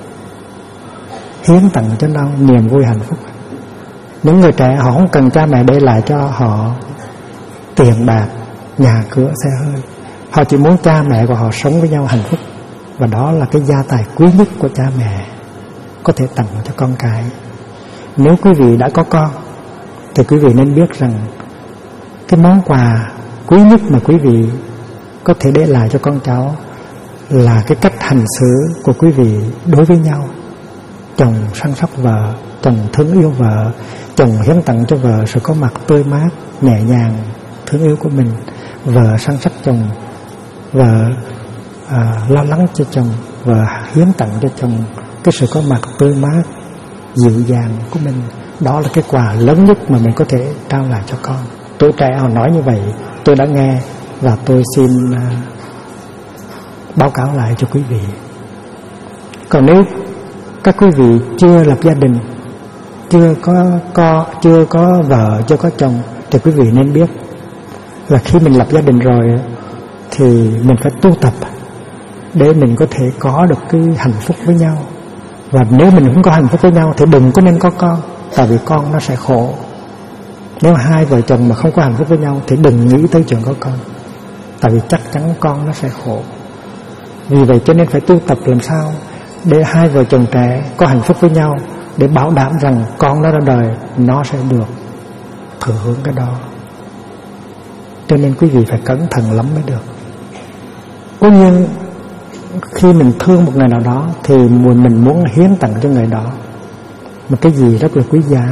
hiến tặng cho nhau niềm vui hạnh phúc. Những người trẻ họ không cần cha mẹ để lại cho họ tiền bạc, nhà cửa, xe hơi. Họ chỉ muốn cha mẹ của họ sống với nhau hạnh phúc. Và đó là cái gia tài quý nhất của cha mẹ. có thể tặng cho con cái. Nếu quý vị đã có con thì quý vị nên biết rằng cái món quà quý nhất mà quý vị có thể để lại cho con cháu là cái cách hành xử của quý vị đối với nhau. Chồng săn sóc vợ, chồng thương yêu vợ, chồng hiến tặng cho vợ sự có mặt tươi mát, nhẹ nhàng, thương yêu của mình. Vợ săn sóc chồng, vợ lo lắng cho chồng, vợ hiến tặng cho chồng cái sự có mặt tươi mát, dịu dàng của mình. Đó là cái quà lớn nhất mà mình có thể trao lại cho con. Tuổi trẻ họ nói như vậy, tôi đã nghe và tôi xin báo cáo lại cho quý vị. Còn nếu các quý vị chưa lập gia đình, chưa có vợ, chưa có chồng, thì quý vị nên biết là khi mình lập gia đình rồi thì mình phải tu tập để mình có thể có được cái hạnh phúc với nhau. Và nếu mình không có hạnh phúc với nhau thì đừng có nên có con, tại vì con nó sẽ khổ. Nếu hai vợ chồng mà không có hạnh phúc với nhau thì đừng nghĩ tới chuyện có con, tại vì chắc chắn con nó sẽ khổ. Vì vậy cho nên phải tu tập làm sao để hai vợ chồng trẻ có hạnh phúc với nhau, để bảo đảm rằng con nó ra đời nó sẽ được thừa hưởng cái đó. Cho nên quý vị phải cẩn thận lắm mới được. Cố nhiên khi mình thương một người nào đó thì mình muốn hiến tặng cho người đó một cái gì rất là quý giá.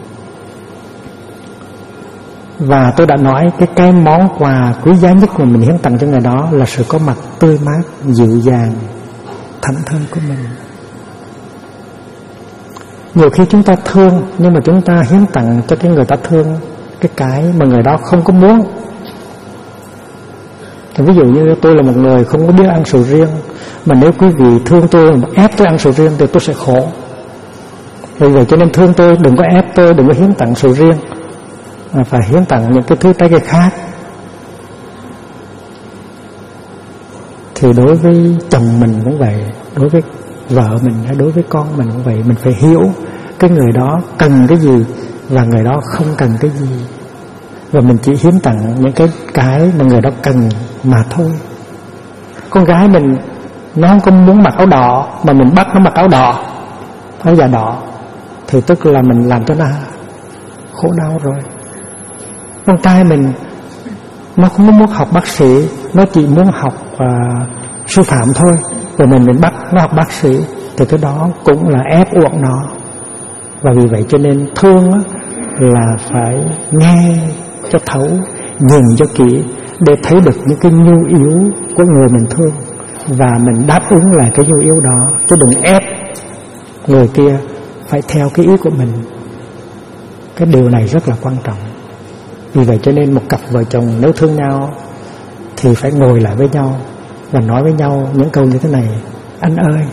Và tôi đã nói cái món quà quý giá nhất mà mình hiến tặng cho người đó là sự có mặt tươi mát, dịu dàng, thảnh thơi của mình. Nhiều khi chúng ta thương nhưng mà chúng ta hiến tặng cho cái người ta thương cái mà người đó không có muốn. Thì ví dụ như tôi là một người không có biết ăn sầu riêng, mà nếu quý vị thương tôi mà ép tôi ăn sầu riêng thì tôi sẽ khổ. Vì vậy cho nên thương tôi, đừng có ép tôi, đừng có hiến tặng sầu riêng, mà phải hiến tặng những cái thứ trái cây khác. Thì đối với chồng mình cũng vậy, đối với vợ mình hay đối với con mình cũng vậy. Mình phải hiểu cái người đó cần cái gì và người đó không cần cái gì, và mình chỉ hiến tặng những cái mà người đó cần mà thôi. Con gái mình nó không có muốn mặc áo đỏ mà mình bắt nó mặc áo đỏ, áo da đỏ, thì tức là mình làm cho nó khổ đau rồi. Con trai mình nó không muốn học bác sĩ, nó chỉ muốn học sư phạm thôi, rồi mình bắt nó học bác sĩ, thì cái đó cũng là ép uổng nó. Và vì vậy cho nên thương là phải nghe cho thấu, nhìn cho kỹ để thấy được những cái nhu yếu của người mình thương, và mình đáp ứng lại cái nhu yếu đó, chứ đừng ép người kia phải theo cái ý của mình. Cái điều này rất là quan trọng. Vì vậy cho nên một cặp vợ chồng nếu thương nhau thì phải ngồi lại với nhau và nói với nhau những câu như thế này: anh ơi,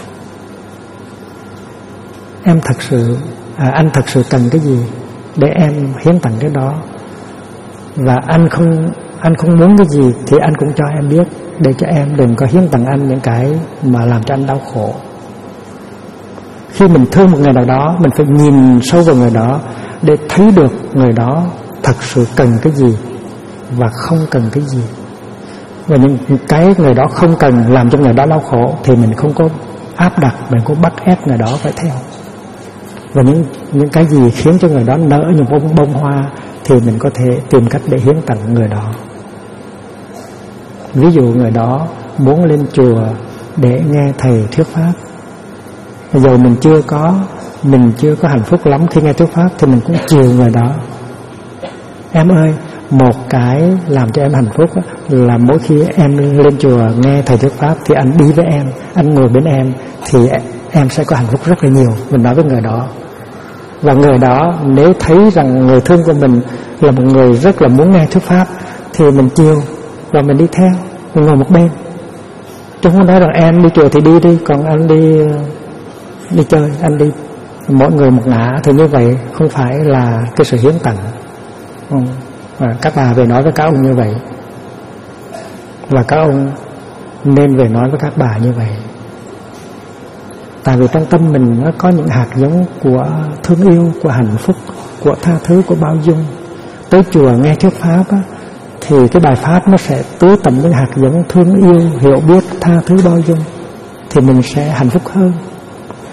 anh thật sự cần cái gì để em hiến tặng cái đó, và anh không muốn cái gì thì anh cũng cho em biết, để cho em đừng có hiến tặng anh những cái mà làm cho anh đau khổ. Khi mình thương một người nào đó, mình phải nhìn sâu vào người đó để thấy được người đó thật sự cần cái gì và không cần cái gì. Và những cái người đó không cần làm cho người đó đau khổ thì mình không có áp đặt, mình không bắt ép người đó phải theo. Và những cái gì khiến cho người đó nở những bông hoa thì mình có thể tìm cách để hiến tặng người đó. Ví dụ người đó muốn lên chùa để nghe thầy thuyết pháp, giờ mình chưa có hạnh phúc lắm khi nghe thuyết pháp, thì mình cũng chiều người đó. Em ơi, một cái làm cho em hạnh phúc là mỗi khi em lên chùa nghe thầy thuyết pháp thì anh đi với em, anh ngồi bên em, thì em sẽ có hạnh phúc rất là nhiều. Mình nói với người đó. Và người đó nếu thấy rằng người thương của mình là một người rất là muốn nghe thuyết pháp thì mình chiều và mình đi theo, mình ngồi một bên. Chứ không nói rằng em đi chùa thì đi, còn anh đi chơi, anh đi mỗi người một ngã, thì như vậy không phải là cái sự hiến tặng. Và các bà về nói với các ông như vậy, và các ông nên về nói với các bà như vậy. Tại vì trong tâm mình nó có những hạt giống của thương yêu, của hạnh phúc, của tha thứ, của bao dung. Tới chùa nghe thuyết pháp thì cái bài pháp nó sẽ tưới tẩm những hạt giống thương yêu, hiểu biết, tha thứ, bao dung, thì mình sẽ hạnh phúc hơn.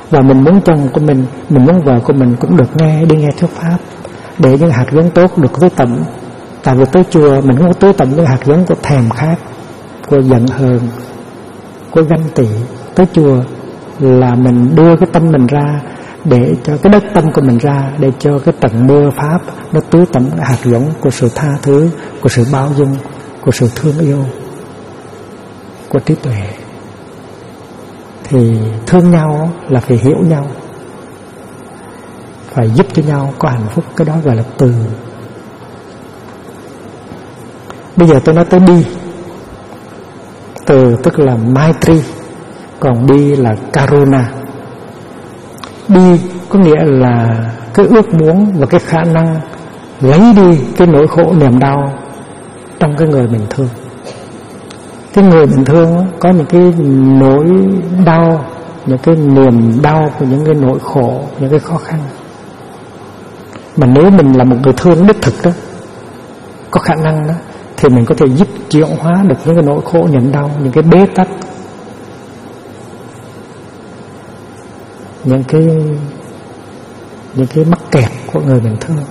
Và mình muốn chồng của mình muốn vợ của mình cũng được đi nghe thuyết pháp, để những hạt giống tốt được tưới tẩm. Tại vì tới chùa mình không có tưới tẩm những hạt giống của thèm khát, của giận hờn, của ganh tị. Tới chùa là mình đưa cái tâm mình ra, để cho cái đất tâm của mình ra, để cho cái trận mưa pháp nó tưới tẩm hạt giống của sự tha thứ, của sự bao dung, của sự thương yêu, của trí tuệ. Thì thương nhau là phải hiểu nhau, phải giúp cho nhau có hạnh phúc. Cái đó gọi là từ. Bây giờ tôi nói tới bi. Từ tức là Maitri, còn bi là Karuna. Bi có nghĩa là cái ước muốn và cái khả năng lấy đi cái nỗi khổ niềm đau trong cái người mình thương. Cái người mình thương có những cái nỗi đau, những cái niềm đau của những cái nỗi khổ, những cái khó khăn. Mà nếu mình là một người thương đích thực đó, có khả năng đó, thì mình có thể giúp chuyển hóa được những cái nỗi khổ niềm đau, những cái bế tắc, những cái mắc kẹt của người mình thương.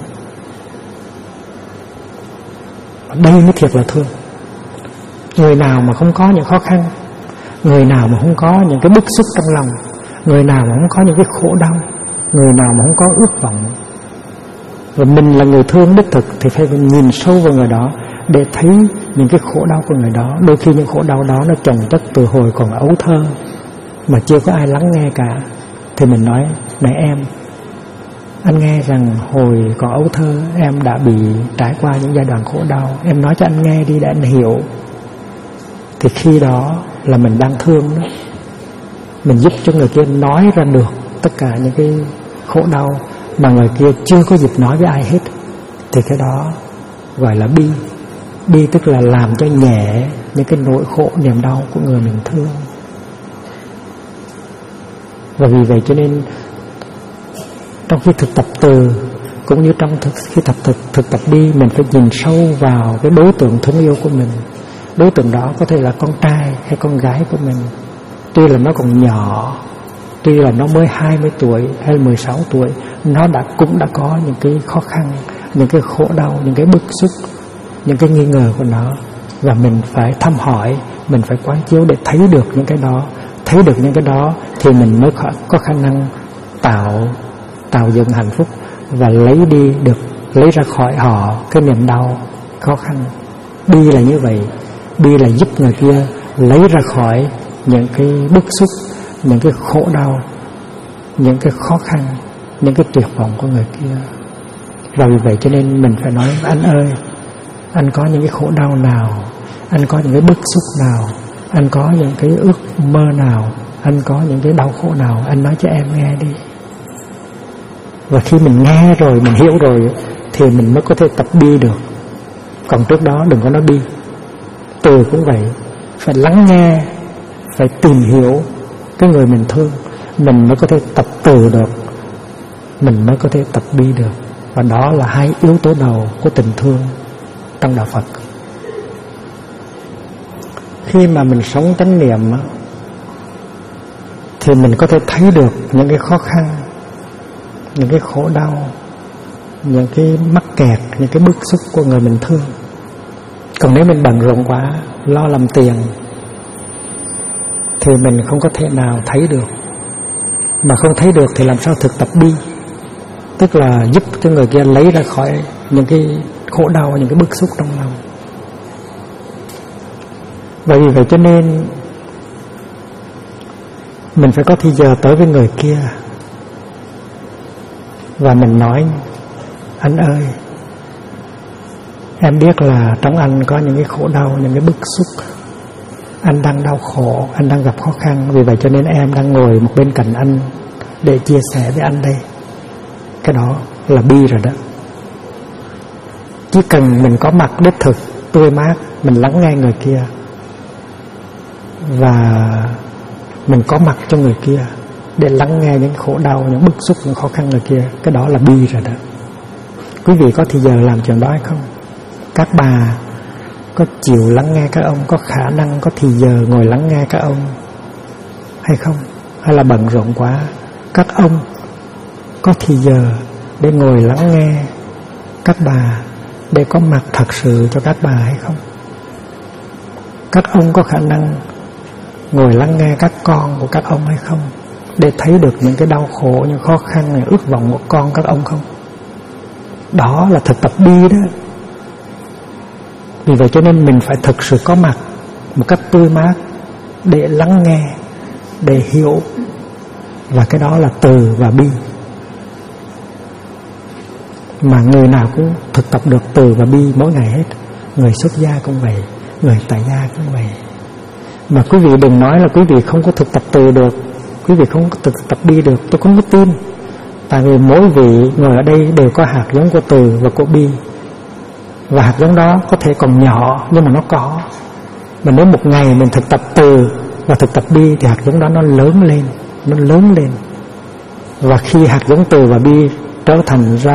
Đây mới thiệt là thương. Người nào mà không có những khó khăn, người nào mà không có những cái bức xúc trong lòng, người nào mà không có những cái khổ đau, người nào mà không có ước vọng, và mình là người thương đích thực, thì phải nhìn sâu vào người đó để thấy những cái khổ đau của người đó. Đôi khi những khổ đau đó nó chồng chất từ hồi còn ấu thơ mà chưa có ai lắng nghe cả. Thì mình nói: này em, anh nghe rằng hồi còn ấu thơ em đã bị trải qua những giai đoạn khổ đau, em nói cho anh nghe đi để anh hiểu. Thì khi đó là mình đang thương đó. Mình giúp cho người kia nói ra được tất cả những cái khổ đau mà người kia chưa có dịp nói với ai hết. Thì cái đó gọi là bi. Bi tức là làm cho nhẹ những cái nỗi khổ niềm đau của người mình thương. Và vì vậy cho nên trong khi thực tập từ, cũng như trong khi thực tập đi, mình phải nhìn sâu vào cái đối tượng thương yêu của mình. Đối tượng đó có thể là con trai hay con gái của mình. Tuy là nó còn nhỏ, tuy là nó mới 20 tuổi hay 16 tuổi, nó cũng đã có những cái khó khăn, những cái khổ đau, những cái bức xúc, những cái nghi ngờ của nó. Và mình phải thăm hỏi, mình phải quán chiếu để thấy được những cái đó. Thấy được những cái đó thì mình mới có khả năng tạo dựng hạnh phúc và lấy ra khỏi họ cái niềm đau, khó khăn. Bi là như vậy. Bi là giúp người kia lấy ra khỏi những cái bức xúc, những cái khổ đau, những cái khó khăn, những cái tuyệt vọng của người kia. Và vì vậy cho nên mình phải nói: anh ơi, anh có những cái khổ đau nào, anh có những cái bức xúc nào, anh có những cái ước mơ nào, anh có những cái đau khổ nào, anh nói cho em nghe đi. Và khi mình nghe rồi, mình hiểu rồi, thì mình mới có thể tập bi được. Còn trước đó đừng có nói bi. Từ cũng vậy, phải lắng nghe, phải tìm hiểu cái người mình thương, mình mới có thể tập từ được, mình mới có thể tập bi được. Và đó là hai yếu tố đầu của tình thương trong đạo Phật. Khi mà mình sống chánh niệm thì mình có thể thấy được những cái khó khăn, những cái khổ đau, những cái mắc kẹt, những cái bức xúc của người mình thương. Còn nếu mình bận rộn quá, lo làm tiền, thì mình không có thể nào thấy được. Mà không thấy được thì làm sao thực tập bi, tức là giúp cho người kia lấy ra khỏi những cái khổ đau, những cái bức xúc trong lòng. Và vì vậy cho nên mình phải có thì giờ tới với người kia và mình nói: anh ơi, em biết là trong anh có những cái khổ đau, những cái bức xúc, anh đang đau khổ, anh đang gặp khó khăn. Vì vậy cho nên em đang ngồi một bên cạnh anh để chia sẻ với anh đây. Cái đó là bi rồi đó. Chỉ cần mình có mặt đích thực, tươi mát, mình lắng nghe người kia và mình có mặt cho người kia để lắng nghe những khổ đau, những bức xúc, những khó khăn người kia. Cái đó là bi rồi đó. Quý vị có thì giờ làm chuyện đó hay không? Các bà có chịu lắng nghe các ông, có khả năng, có thì giờ ngồi lắng nghe các ông hay không? Hay là bận rộn quá, các ông có thì giờ để ngồi lắng nghe các bà, để có mặt thật sự cho các bà hay không? Các ông có khả năng ngồi lắng nghe các con của các ông hay không, để thấy được những cái đau khổ, những khó khăn, những ước vọng của con các ông không? Đó là thực tập bi đó. Vì vậy cho nên mình phải thực sự có mặt một cách tươi mát để lắng nghe, để hiểu. Và cái đó là từ và bi. Mà người nào cũng thực tập được từ và bi mỗi ngày hết. Người xuất gia cũng vậy, người tại gia cũng vậy. Mà quý vị đừng nói là quý vị không có thực tập từ được, quý vị không có thực tập bi được. Tôi không có tin. Tại vì mỗi vị ngồi ở đây đều có hạt giống của từ và của bi. Và hạt giống đó có thể còn nhỏ, nhưng mà nó có. Mà nếu một ngày mình thực tập từ và thực tập bi thì hạt giống đó nó lớn lên. Nó lớn lên. Và khi hạt giống từ và bi trở thành ra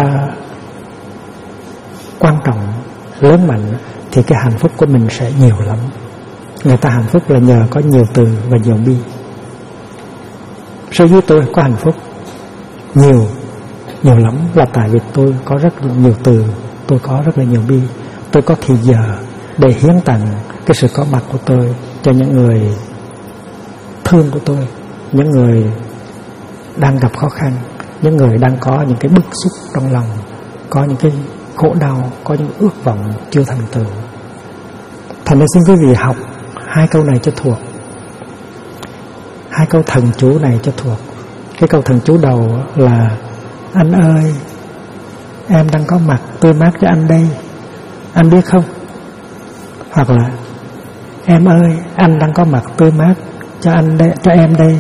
quan trọng, lớn mạnh, thì cái hạnh phúc của mình sẽ nhiều lắm. Người ta hạnh phúc là nhờ có nhiều từ và nhiều bi. Sở dĩ tôi có hạnh phúc nhiều lắm là tại vì tôi có rất nhiều từ, tôi có rất là nhiều bi. Tôi có thì giờ để hiến tặng cái sự có mặt của tôi cho những người thương của tôi, những người đang gặp khó khăn, những người đang có những cái bức xúc trong lòng, có những cái khổ đau, có những ước vọng chưa thành tựu. Thành nên xin quý vị học hai câu này cho thuộc, hai câu thần chú này cho thuộc. Cái câu thần chú đầu là: anh ơi, em đang có mặt tươi mát cho anh đây, anh biết không? Hoặc là: em ơi, anh đang có mặt tươi mát cho anh đây, cho em đây,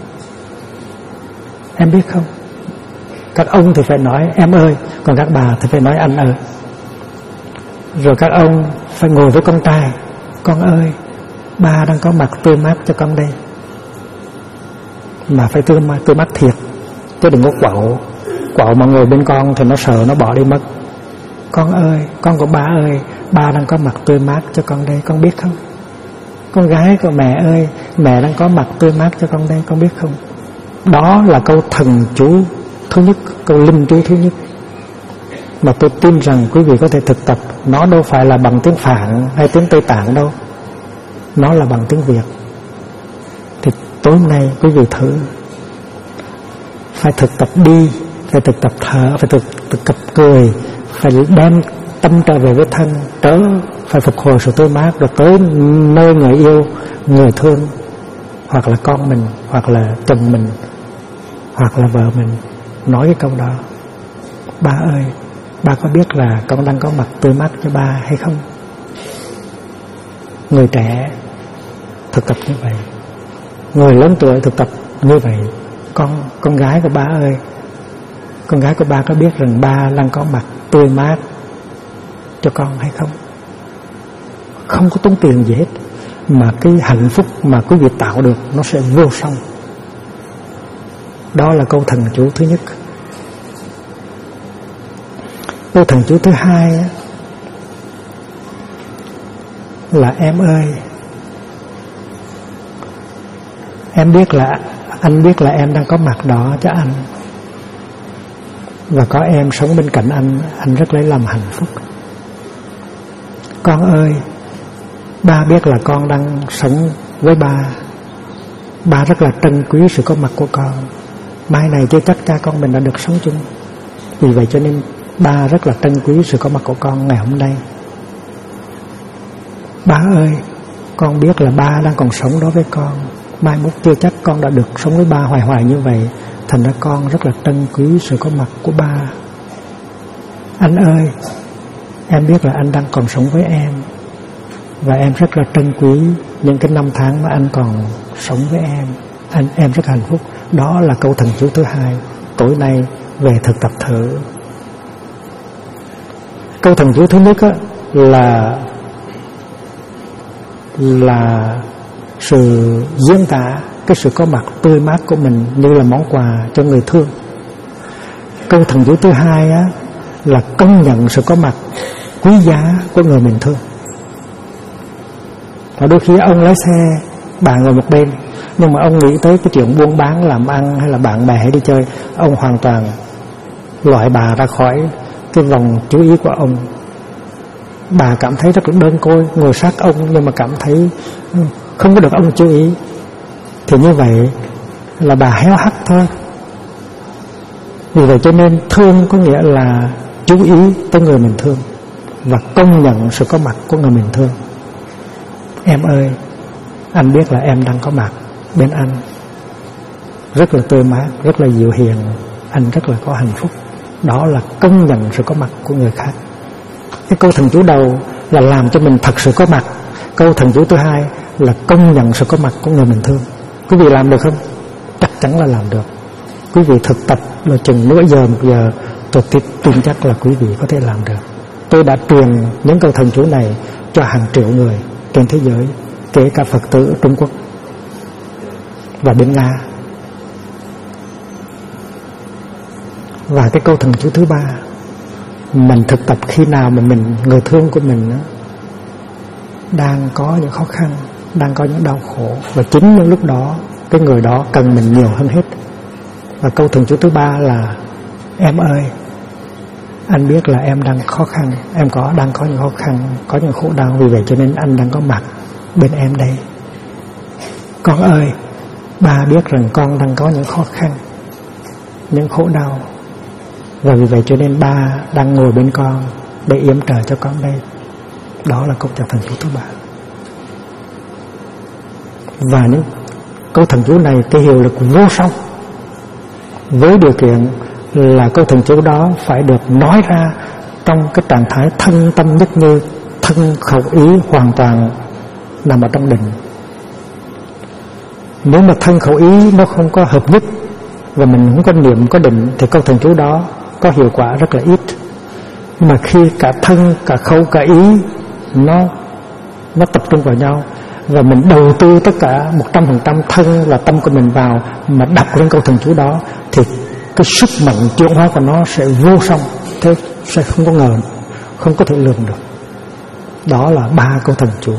em biết không? Các ông thì phải nói em ơi, còn các bà thì phải nói anh ơi. Rồi các ông phải ngồi với con trai: con ơi, ba đang có mặt tươi mát cho con đây. Mà phải tươi mát thiệt, chứ đừng có quạo mà ngồi bên con thì nó sợ nó bỏ đi mất. Con ơi, con của ba ơi, ba đang có mặt tươi mát cho con đây, con biết không? Con gái của mẹ ơi, mẹ đang có mặt tươi mát cho con đây, con biết không? Đó là câu thần chú thứ nhất, câu linh chú thứ nhất. Mà tôi tin rằng quý vị có thể thực tập. Nó đâu phải là bằng tiếng Phạn hay tiếng Tây Tạng đâu, nó là bằng tiếng Việt. Thì tối nay quý vị thử, phải thực tập đi, phải thực tập thở, phải thực tập cười, phải đem tâm trở về với thân, phải phục hồi sự tươi mát, rồi tới nơi người yêu, người thương, hoặc là con mình, hoặc là chồng mình, hoặc là vợ mình, nói cái câu đó: ba ơi, ba có biết là con đang có mặt tươi mát cho ba hay không? Người trẻ thực tập như vậy, người lớn tuổi thực tập như vậy. Con gái của ba ơi, con gái của ba có biết rằng ba đang có mặt tươi mát cho con hay không? Không có tốn tiền gì hết, mà cái hạnh phúc mà quý vị tạo được nó sẽ vô song. Đó là câu thần chú thứ nhất. Câu thần chú thứ hai là: em ơi, em biết là anh biết là em đang có mặt đó cho anh, và có em sống bên cạnh anh rất lấy làm hạnh phúc. Con ơi, ba biết là con đang sống với ba rất là trân quý sự có mặt của con. Mai này chưa chắc cha con mình đã được sống chung, vì vậy cho nên ba rất là trân quý sự có mặt của con ngày hôm nay. Ba ơi, con biết là ba đang còn sống đó với con, mai mốt chưa chắc con đã được sống với ba hoài như vậy, thành ra con rất là trân quý sự có mặt của ba. Anh ơi, em biết là anh đang còn sống với em, và em rất là trân quý những cái năm tháng mà anh còn sống với em. Em rất hạnh phúc. Đó là câu thần chú thứ hai. Tối nay về thực tập thử. Câu thần chú thứ nhất là sự diễn tả cái sự có mặt tươi mát của mình như là món quà cho người thương. Câu thần chú thứ hai là công nhận sự có mặt quý giá của người mình thương. Và đôi khi ông lái xe, bà ngồi một bên, Nhưng mà ông nghĩ tới cái chuyện buôn bán, làm ăn hay là bạn bè hay đi chơi, ông hoàn toàn loại bà ra khỏi cái vòng chú ý của ông. Bà cảm thấy rất là đơn côi, ngồi sát ông nhưng mà cảm thấy không có được ông chú ý. Thì như vậy là bà héo hắt thôi. Vì vậy cho nên thương có nghĩa là chú ý tới người mình thương và công nhận sự có mặt của người mình thương. Em ơi, anh biết là em đang có mặt bên anh, rất là tươi mát, rất là dịu hiền, anh rất là có hạnh phúc. Đó là công nhận sự có mặt của người khác. Cái câu thần chú đầu là làm cho mình thật sự có mặt. Câu thần chú thứ hai là công nhận sự có mặt của người mình thương. Quý vị làm được không? Chắc chắn là làm được. Quý vị thực tập là chừng nửa giờ, 1 giờ, tôi tin chắc là quý vị có thể làm được. Tôi đã truyền những câu thần chú này cho hàng triệu người trên thế giới, kể cả Phật tử ở Trung Quốc và bên Nga. Và cái câu thần chú thứ ba, mình thực tập khi nào mà người thương của mình đang có những khó khăn, đang có những đau khổ, và chính những lúc đó cái người đó cần mình nhiều hơn hết. Và câu thần chú thứ ba là em ơi, anh biết là em đang khó khăn, em đang có những khó khăn, có những khổ đau, vì vậy cho nên anh đang có mặt bên em đây. Con ơi, ba biết rằng con đang có những khó khăn, những khổ đau, và vì vậy cho nên ba đang ngồi bên con để yểm trợ cho con đây. Đó là câu thần chú thứ ba. Và những câu thần chú này cái hiệu lực vô song, với điều kiện là câu thần chú đó phải được nói ra trong cái trạng thái thân tâm nhất như, thân khẩu ý hoàn toàn nằm ở trong định. Nếu mà thân khẩu ý nó không có hợp nhất và mình không có niệm, có định, thì câu thần chú đó có hiệu quả rất là ít. Nhưng mà khi cả thân, cả khẩu, cả ý nó tập trung vào nhau, và mình đầu tư tất cả 100% thân và tâm của mình vào mà đọc lên câu thần chú đó, thì cái sức mạnh chuyển hóa của nó sẽ vô song, thế sẽ không có ngờ, không có thể lường được. Đó là 3 câu thần chú.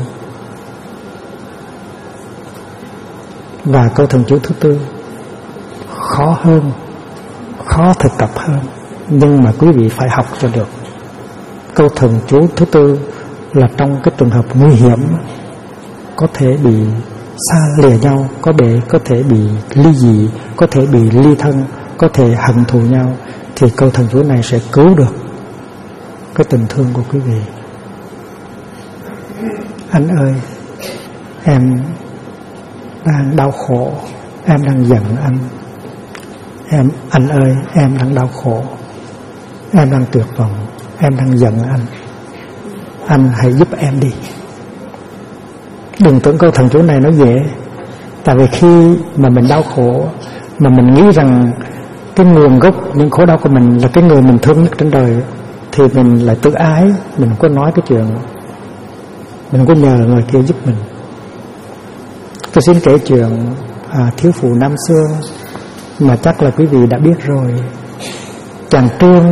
Và câu thần chú thứ tư khó hơn, khó thực tập hơn, nhưng mà quý vị phải học cho được. Câu thần chú thứ tư là trong cái trường hợp nguy hiểm, có thể bị xa lìa nhau, có thể bị ly dị, có thể bị ly thân, có thể hận thù nhau, thì câu thần chú này sẽ cứu được cái tình thương của quý vị. Anh ơi, em đang đau khổ, em đang giận anh. Anh ơi, em đang đau khổ, em đang tuyệt vọng, em đang giận anh. Anh hãy giúp em đi. Đừng tưởng câu thần chú này nó dễ. Tại vì khi mà mình đau khổ, mà mình nghĩ rằng cái nguồn gốc những khổ đau của mình là cái người mình thương nhất trên đời, thì mình lại tự ái, mình không có nói cái chuyện, mình không có nhờ người kia giúp mình. Tôi xin kể chuyện thiếu phụ năm xưa mà chắc là quý vị đã biết rồi. Chàng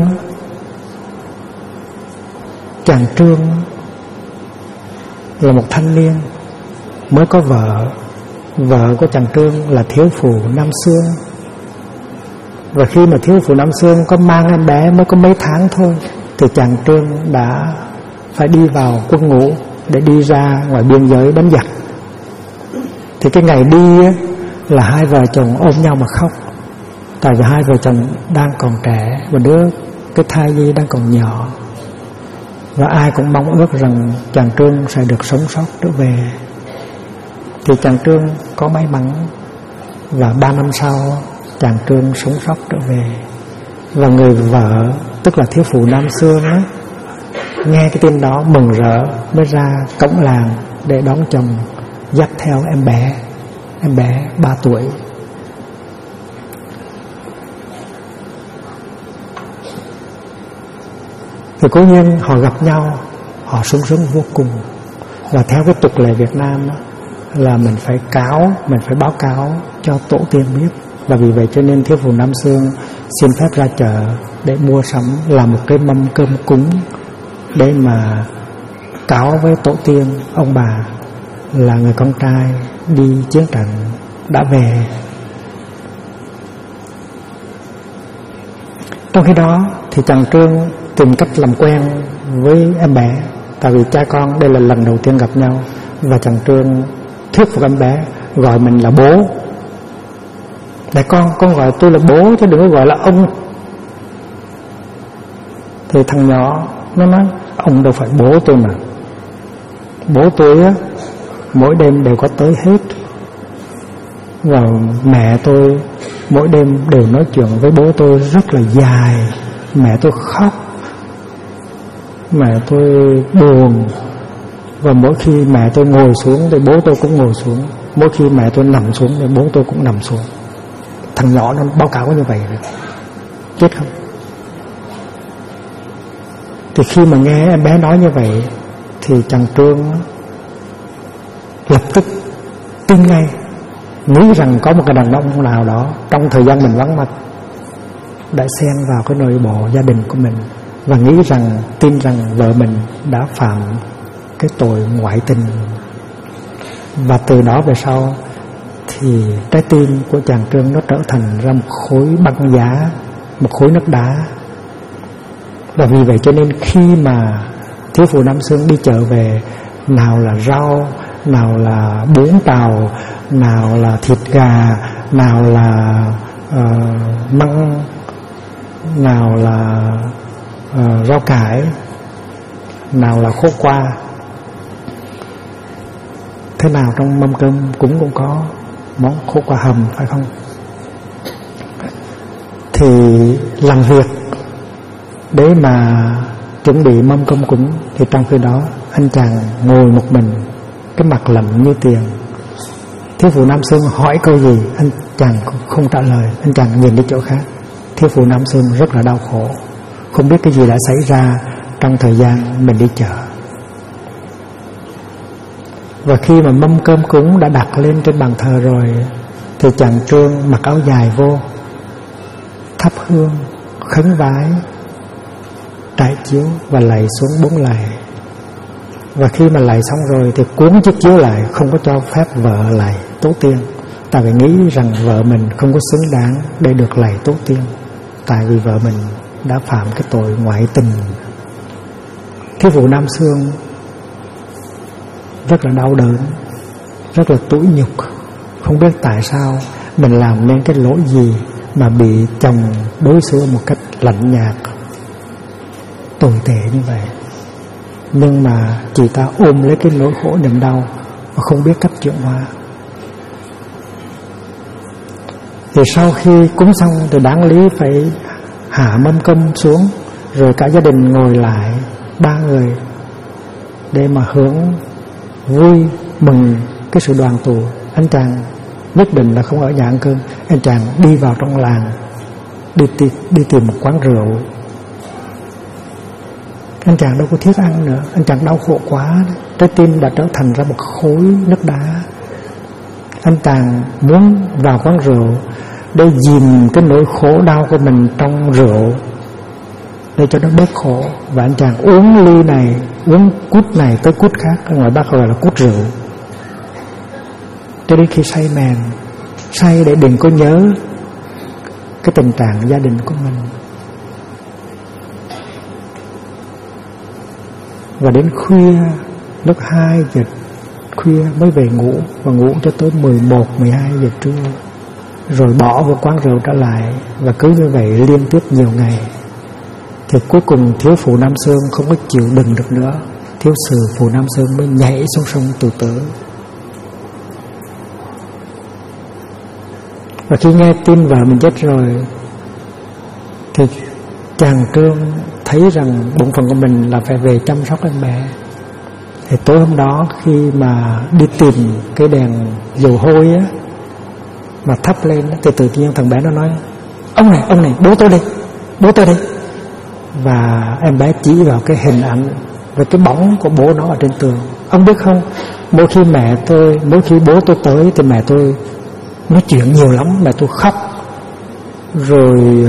Trương là một thanh niên mới có vợ. Vợ của chàng Trương là thiếu phụ năm xưa. Và khi mà thiếu phụ năm xưa có mang em bé mới có mấy tháng thôi, thì chàng Trương đã phải đi vào quân ngũ để đi ra ngoài biên giới đánh giặc. Thì cái ngày đi là hai vợ chồng ôm nhau mà khóc. Tại vì hai vợ chồng đang còn trẻ, và cái thai nhi đang còn nhỏ, và ai cũng mong ước rằng chàng Trương sẽ được sống sót trở về. Thì chàng Trương có may mắn, và 3 năm sau chàng Trương sống sót trở về. Và người vợ, tức là thiếu phụ năm xưa đó, nghe cái tin đó mừng rỡ, mới ra cổng làng để đón chồng, dắt theo em bé 3 tuổi. Thì cố nhiên họ gặp nhau, họ sung sướng vô cùng. Và theo cái tục lệ Việt Nam đó, là mình phải báo cáo cho tổ tiên biết. Và vì vậy cho nên thiếu phụ năm xưa xin phép ra chợ để mua sắm, làm một cái mâm cơm cúng để mà cáo với tổ tiên ông bà là người con trai đi chiến trận đã về. Trong khi đó thì chàng Trương tìm cách làm quen với em bé, tại vì cha con đây là lần đầu tiên gặp nhau, và chàng Trương thuyết phục em bé gọi mình là bố. Để con gọi tôi là bố chứ đừng có gọi là ông. Thì thằng nhỏ nó nói ông đâu phải bố tôi mà. Bố tôi á mỗi đêm đều có tới hết, và mẹ tôi mỗi đêm đều nói chuyện với bố tôi rất là dài. Mẹ tôi khóc, mẹ tôi buồn, và mỗi khi mẹ tôi ngồi xuống thì bố tôi cũng ngồi xuống, mỗi khi mẹ tôi nằm xuống thì bố tôi cũng nằm xuống. Thằng nhỏ nó báo cáo như vậy rồi. Chết không? Thì khi mà nghe em bé nói như vậy thì chàng Trương lập tức tin ngay, nghĩ rằng có một cái đàn ông nào đó trong thời gian mình vắng mặt đã xen vào cái nội bộ gia đình của mình, và nghĩ rằng, tin rằng vợ mình đã phạm cái tội ngoại tình. Và từ đó về sau thì trái tim của chàng Trương nó trở thành ra một khối băng giá, một khối nước đá. Và vì vậy cho nên khi mà thiếu phụ Nam Xương đi chợ về, nào là rau, nào là bún tàu, nào là thịt gà, nào là măng, nào là rau cải, nào là khô qua, thế nào trong mâm cơm cũng có món khô qua hầm, phải không? Thì làm việc để mà chuẩn bị mâm cơm cúng, thì trong khi đó anh chàng ngồi một mình, cái mặt lạnh như tiền. Thiếu phụ Nam Xương hỏi câu gì anh chàng không trả lời, anh chàng nhìn đi chỗ khác. Thiếu phụ Nam Xương rất là đau khổ, không biết cái gì đã xảy ra trong thời gian mình đi chợ. Và khi mà mâm cơm cúng đã đặt lên trên bàn thờ rồi, thì chàng Trương mặc áo dài vô, thắp hương, khấn vái, trải chiếu và lạy xuống 4 lạy. Và khi mà lạy xong rồi thì cuốn chiếc chiếu lại, không có cho phép vợ lạy tổ tiên, tại vì nghĩ rằng vợ mình không có xứng đáng để được lạy tổ tiên, tại vì vợ mình đã phạm cái tội ngoại tình. Thiếu phụ Nam Xương rất là đau đớn, rất là tủi nhục, không biết tại sao mình làm nên cái lỗi gì mà bị chồng đối xử một cách lạnh nhạt, tồi tệ như vậy. Nhưng mà chị ta ôm lấy cái nỗi khổ niềm đau và không biết cách chuyển hóa. Thì sau khi cúng xong thì đáng lý phải hạ mâm cơm xuống, rồi cả gia đình ngồi lại 3 người để mà hưởng vui mừng cái sự đoàn tụ. Anh chàng nhất định là không ở nhà ăn cơm, anh chàng đi vào trong làng, đi tìm một quán rượu. Anh chàng đâu có thiết ăn nữa, anh chàng đau khổ quá, trái tim đã trở thành ra một khối nước đá. Anh chàng muốn vào quán rượu để dìm cái nỗi khổ đau của mình trong rượu, để cho nó bớt khổ. Và anh chàng uống ly này, uống cút này tới cút khác, ở ngoài Bắc gọi là cút rượu, cho đến khi say mềm, say để đừng có nhớ cái tình trạng gia đình của mình. Và đến khuya, lúc 2 giờ khuya mới về ngủ, và ngủ cho tới 11, 12 giờ trưa, rồi bỏ vào quán rượu trở lại. Và cứ như vậy liên tiếp nhiều ngày. Thì cuối cùng thiếu phụ Nam Xương không có chịu đựng được nữa, thiếu phụ Nam Xương mới nhảy xuống sông tự tử. Và khi nghe tin vợ mình chết rồi, thì chàng Trương thấy rằng bổn phận của mình là phải về chăm sóc em bé. Thì tối hôm đó khi mà đi tìm cái đèn dầu hôi á, mà thắp lên, thì tự nhiên thằng bé nó nói: ông này, bố tôi đây. Và em bé chỉ vào cái hình ảnh và cái bóng của bố nó ở trên tường. Ông biết không, mỗi khi bố tôi tới thì mẹ tôi nói chuyện nhiều lắm, mẹ tôi khóc. Rồi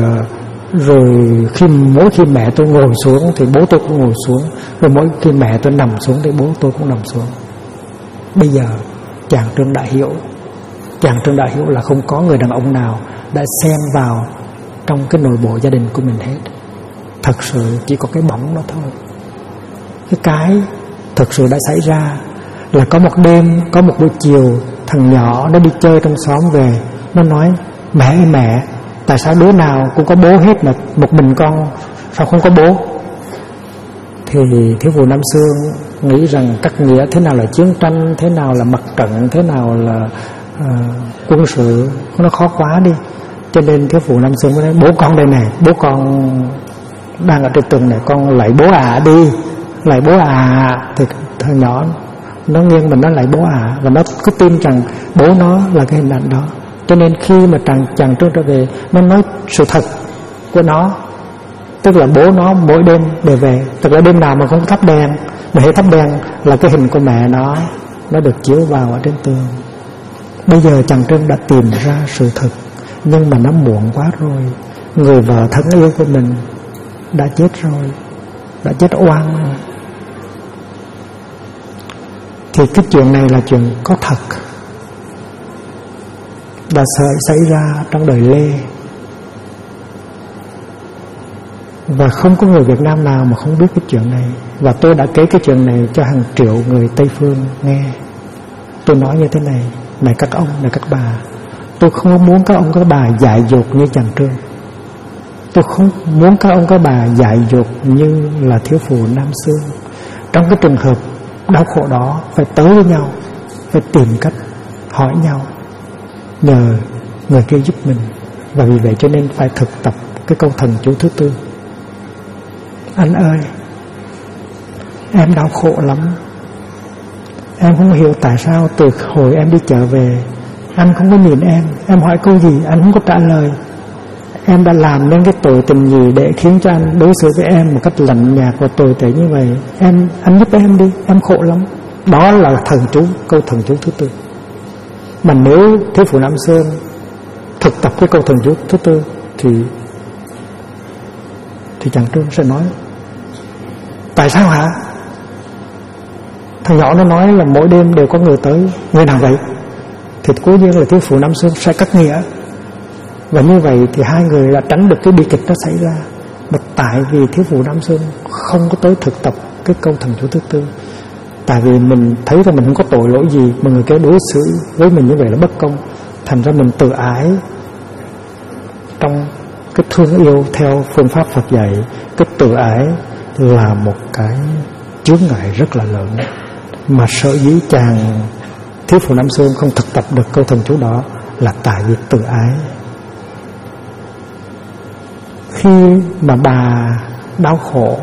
mỗi khi mẹ tôi ngồi xuống thì bố tôi cũng ngồi xuống, rồi mỗi khi mẹ tôi nằm xuống thì bố tôi cũng nằm xuống. Bây giờ chàng Trương đã hiểu chàng Trương đã hiểu là không có người đàn ông nào đã xen vào trong cái nội bộ gia đình của mình hết. Thật sự chỉ có cái bóng đó thôi. Cái thật sự đã xảy ra là có một đêm, có một buổi chiều, thằng nhỏ nó đi chơi trong xóm về, nó nói: mẹ ơi mẹ, tại sao đứa nào cũng có bố hết mà một mình con sao không có bố? Thì thiếu phụ Nam Xương nghĩ rằng các nghĩa thế nào là chiến tranh, thế nào là mặt trận, thế nào là quân sự, nó khó quá đi. Cho nên thiếu phụ Nam Xương mới nói: bố con đây này, bố con đang ở trên tường này, con lạy bố đi, lạy bố Thì thằng nhỏ nó nghiêng mình, nó lạy bố và nó cứ tin rằng bố nó là cái hình ảnh đó. Cho nên khi mà chàng Trương trở về, nó nói sự thật của nó, tức là bố nó mỗi đêm đều về. Tức là đêm nào mà không thắp đèn, mà hệ thắp đèn là cái hình của mẹ nó được chiếu vào ở trên tường. Bây giờ chàng Trương đã tìm ra sự thật, nhưng mà nó muộn quá rồi. Người vợ thân yêu của mình đã chết rồi, đã chết oan rồi. Thì cái chuyện này là chuyện có thật, đã xảy ra trong đời Lê. Và không có người Việt Nam nào mà không biết cái chuyện này. Và tôi đã kể cái chuyện này cho hàng triệu người Tây Phương nghe. Tôi nói như thế này: này các ông, này các bà, tôi không muốn các ông các bà dại dột như chàng Trương. Tôi không muốn các ông các bà dại dột như là thiếu phụ Nam Xương. Trong cái trường hợp đau khổ đó, phải tới với nhau, phải tìm cách hỏi nhau, nhờ người kia giúp mình. Và vì vậy cho nên phải thực tập cái câu thần chú thứ tư: anh ơi, em đau khổ lắm. Em không hiểu tại sao từ hồi em đi chợ về, anh không có nhìn em hỏi câu gì anh không có trả lời. Em đã làm nên cái tội tình gì để khiến cho anh đối xử với em một cách lạnh nhạt và tồi tệ như vậy? Anh giúp em đi, em khổ lắm. Đó là thần chú, câu thần chú thứ tư. Mà nếu thiếu phụ Nam Xương thực tập cái câu thần chú thứ tư thì chàng Trương sẽ nói: tại sao hả? Thằng nhỏ nó nói là mỗi đêm đều có người tới. Người nào vậy? Thì cố nhiên là thiếu phụ Nam Xương sẽ cắt nghĩa. Và như vậy thì hai người đã tránh được cái bi kịch đó xảy ra. Mà tại vì thiếu phụ Nam Xương không có tới thực tập cái câu thần chú thứ tư. Tại vì mình thấy rằng mình không có tội lỗi gì, mà người kia đối xử với mình như vậy là bất công. Thành ra mình tự ái. Trong cái thương yêu theo phương pháp Phật dạy, cái tự ái là một cái chướng ngại rất là lớn. Mà sở dĩ chàng thiếu phụ Nam Xương không thực tập được câu thần chú đó là tại vì tự ái. Khi mà bà đau khổ,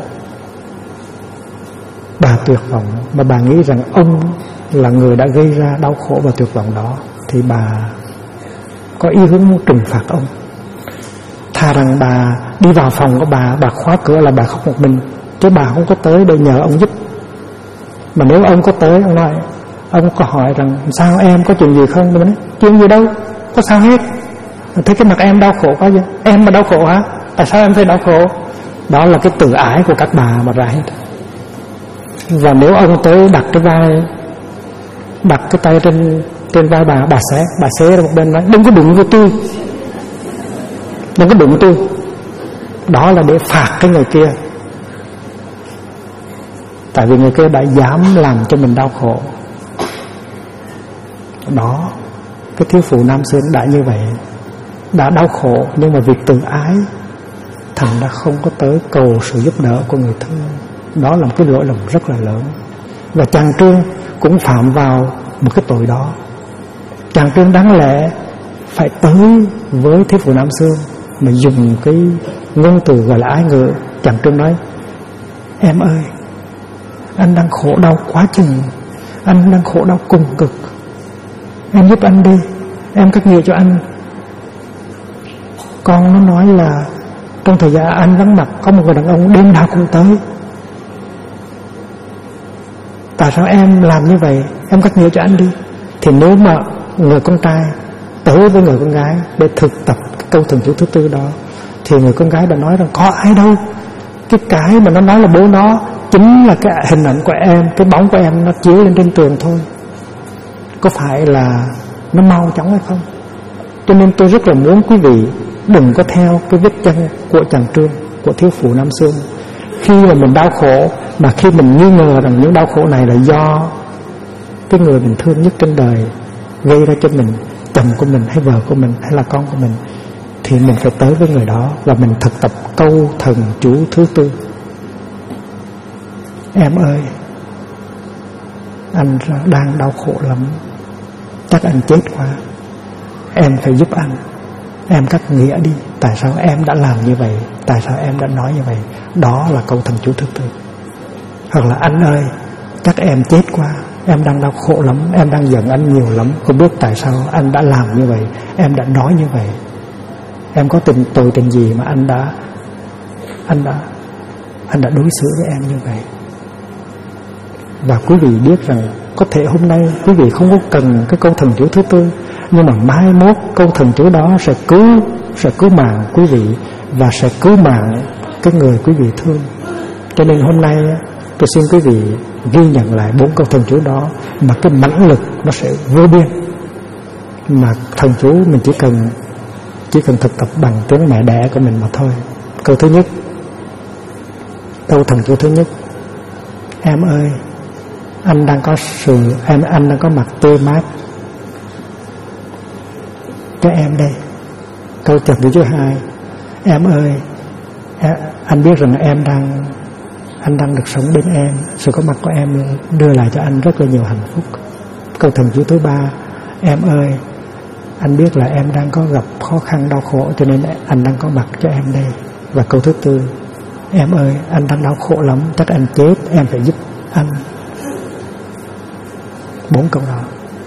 bà tuyệt vọng, mà bà nghĩ rằng ông là người đã gây ra đau khổ và tuyệt vọng đó, thì bà có ý hướng muốn trừng phạt ông. Thà rằng bà đi vào phòng của bà khóa cửa là bà khóc một mình, chứ bà không có tới để nhờ ông giúp. Mà nếu ông có tới, ông nói, ông có hỏi rằng sao em có chuyện gì không? Mình nói chuyện gì đâu, có sao hết. Thấy cái mặt em đau khổ quá vậy. Em mà đau khổ hả? Tại sao em phải đau khổ? Đó là cái tự ái của các bà mà ra hết. Và nếu ông tới đặt cái tay trên vai bà xé ra một bên, nói đừng có đụng vô tôi, đừng có đụng tôi. Đó là để phạt cái người kia. Tại vì người kia đã dám làm cho mình đau khổ. Đó, cái thiếu phụ Nam Xương đã như vậy, đã đau khổ, nhưng mà vì tự ái thành đã không có tới cầu sự giúp đỡ của người thân. Đó là một cái lỗi lầm rất là lớn. Và chàng Trương cũng phạm vào một cái tội đó. Chàng Trương đáng lẽ phải tới với thiếu phụ Nam Xương mà dùng cái ngôn từ gọi là ái ngữ. Chàng Trương nói: em ơi, anh đang khổ đau quá chừng, anh đang khổ đau cùng cực, em giúp anh đi, em cắt nghĩa cho anh. Con nó nói là trong thời gian anh vắng mặt, có một người đàn ông đêm nào cũng tới. Tại sao em làm như vậy? Em cắt nghĩa cho anh đi. Thì nếu mà người con trai tới với người con gái để thực tập cái câu thần chú thứ tư đó, thì người con gái đã nói rằng có ai đâu, cái mà nó nói là bố nó chính là cái hình ảnh của em, cái bóng của em nó chiếu lên trên tường thôi. Có phải là nó mau chóng hay không. Cho nên tôi rất là muốn quý vị đừng có theo cái vết chân của chàng Trương, của thiếu phụ Nam Xương. Khi mà mình đau khổ, mà khi mình nghi ngờ rằng những đau khổ này là do cái người mình thương nhất trên đời gây ra cho mình, chồng của mình hay vợ của mình hay là con của mình, thì mình phải tới với người đó và mình thực tập câu thần chú thứ tư. Em ơi, anh đang đau khổ lắm, chắc anh chết quá, em phải giúp anh. Em cắt nghĩa đi, tại sao em đã làm như vậy, tại sao em đã nói như vậy. Đó là câu thần chú thứ tư. Hoặc là anh ơi, chắc em chết quá, em đang đau khổ lắm, em đang giận anh nhiều lắm, không biết tại sao anh đã làm như vậy, em đã nói như vậy, em có tội tình gì mà anh đã đối xử với em như vậy. Và quý vị biết rằng có thể hôm nay quý vị không có cần cái câu thần chú thứ tư, nhưng mà mai mốt câu thần chú đó sẽ cứu mạng quý vị và sẽ cứu mạng cái người quý vị thương. Cho nên hôm nay tôi xin quý vị ghi nhận lại 4 câu thần chú đó, mà cái mãnh lực nó sẽ vô biên. Mà thần chú mình chỉ cần thực tập bằng tiếng mẹ đẻ của mình mà thôi. Câu thứ nhất, câu thần chú thứ nhất: em ơi, anh đang có mặt tươi mát cho em đây. Câu thần chú thứ hai: em ơi, anh biết rằng anh đang được sống bên em, sự có mặt của em đưa lại cho anh rất là nhiều hạnh phúc. Câu thần chú thứ ba: em ơi, anh biết là em đang có gặp khó khăn đau khổ, cho nên anh đang có mặt cho em đây. Và câu thứ tư: em ơi, anh đang đau khổ lắm, chắc anh chết, em phải giúp anh. 4 câu đó.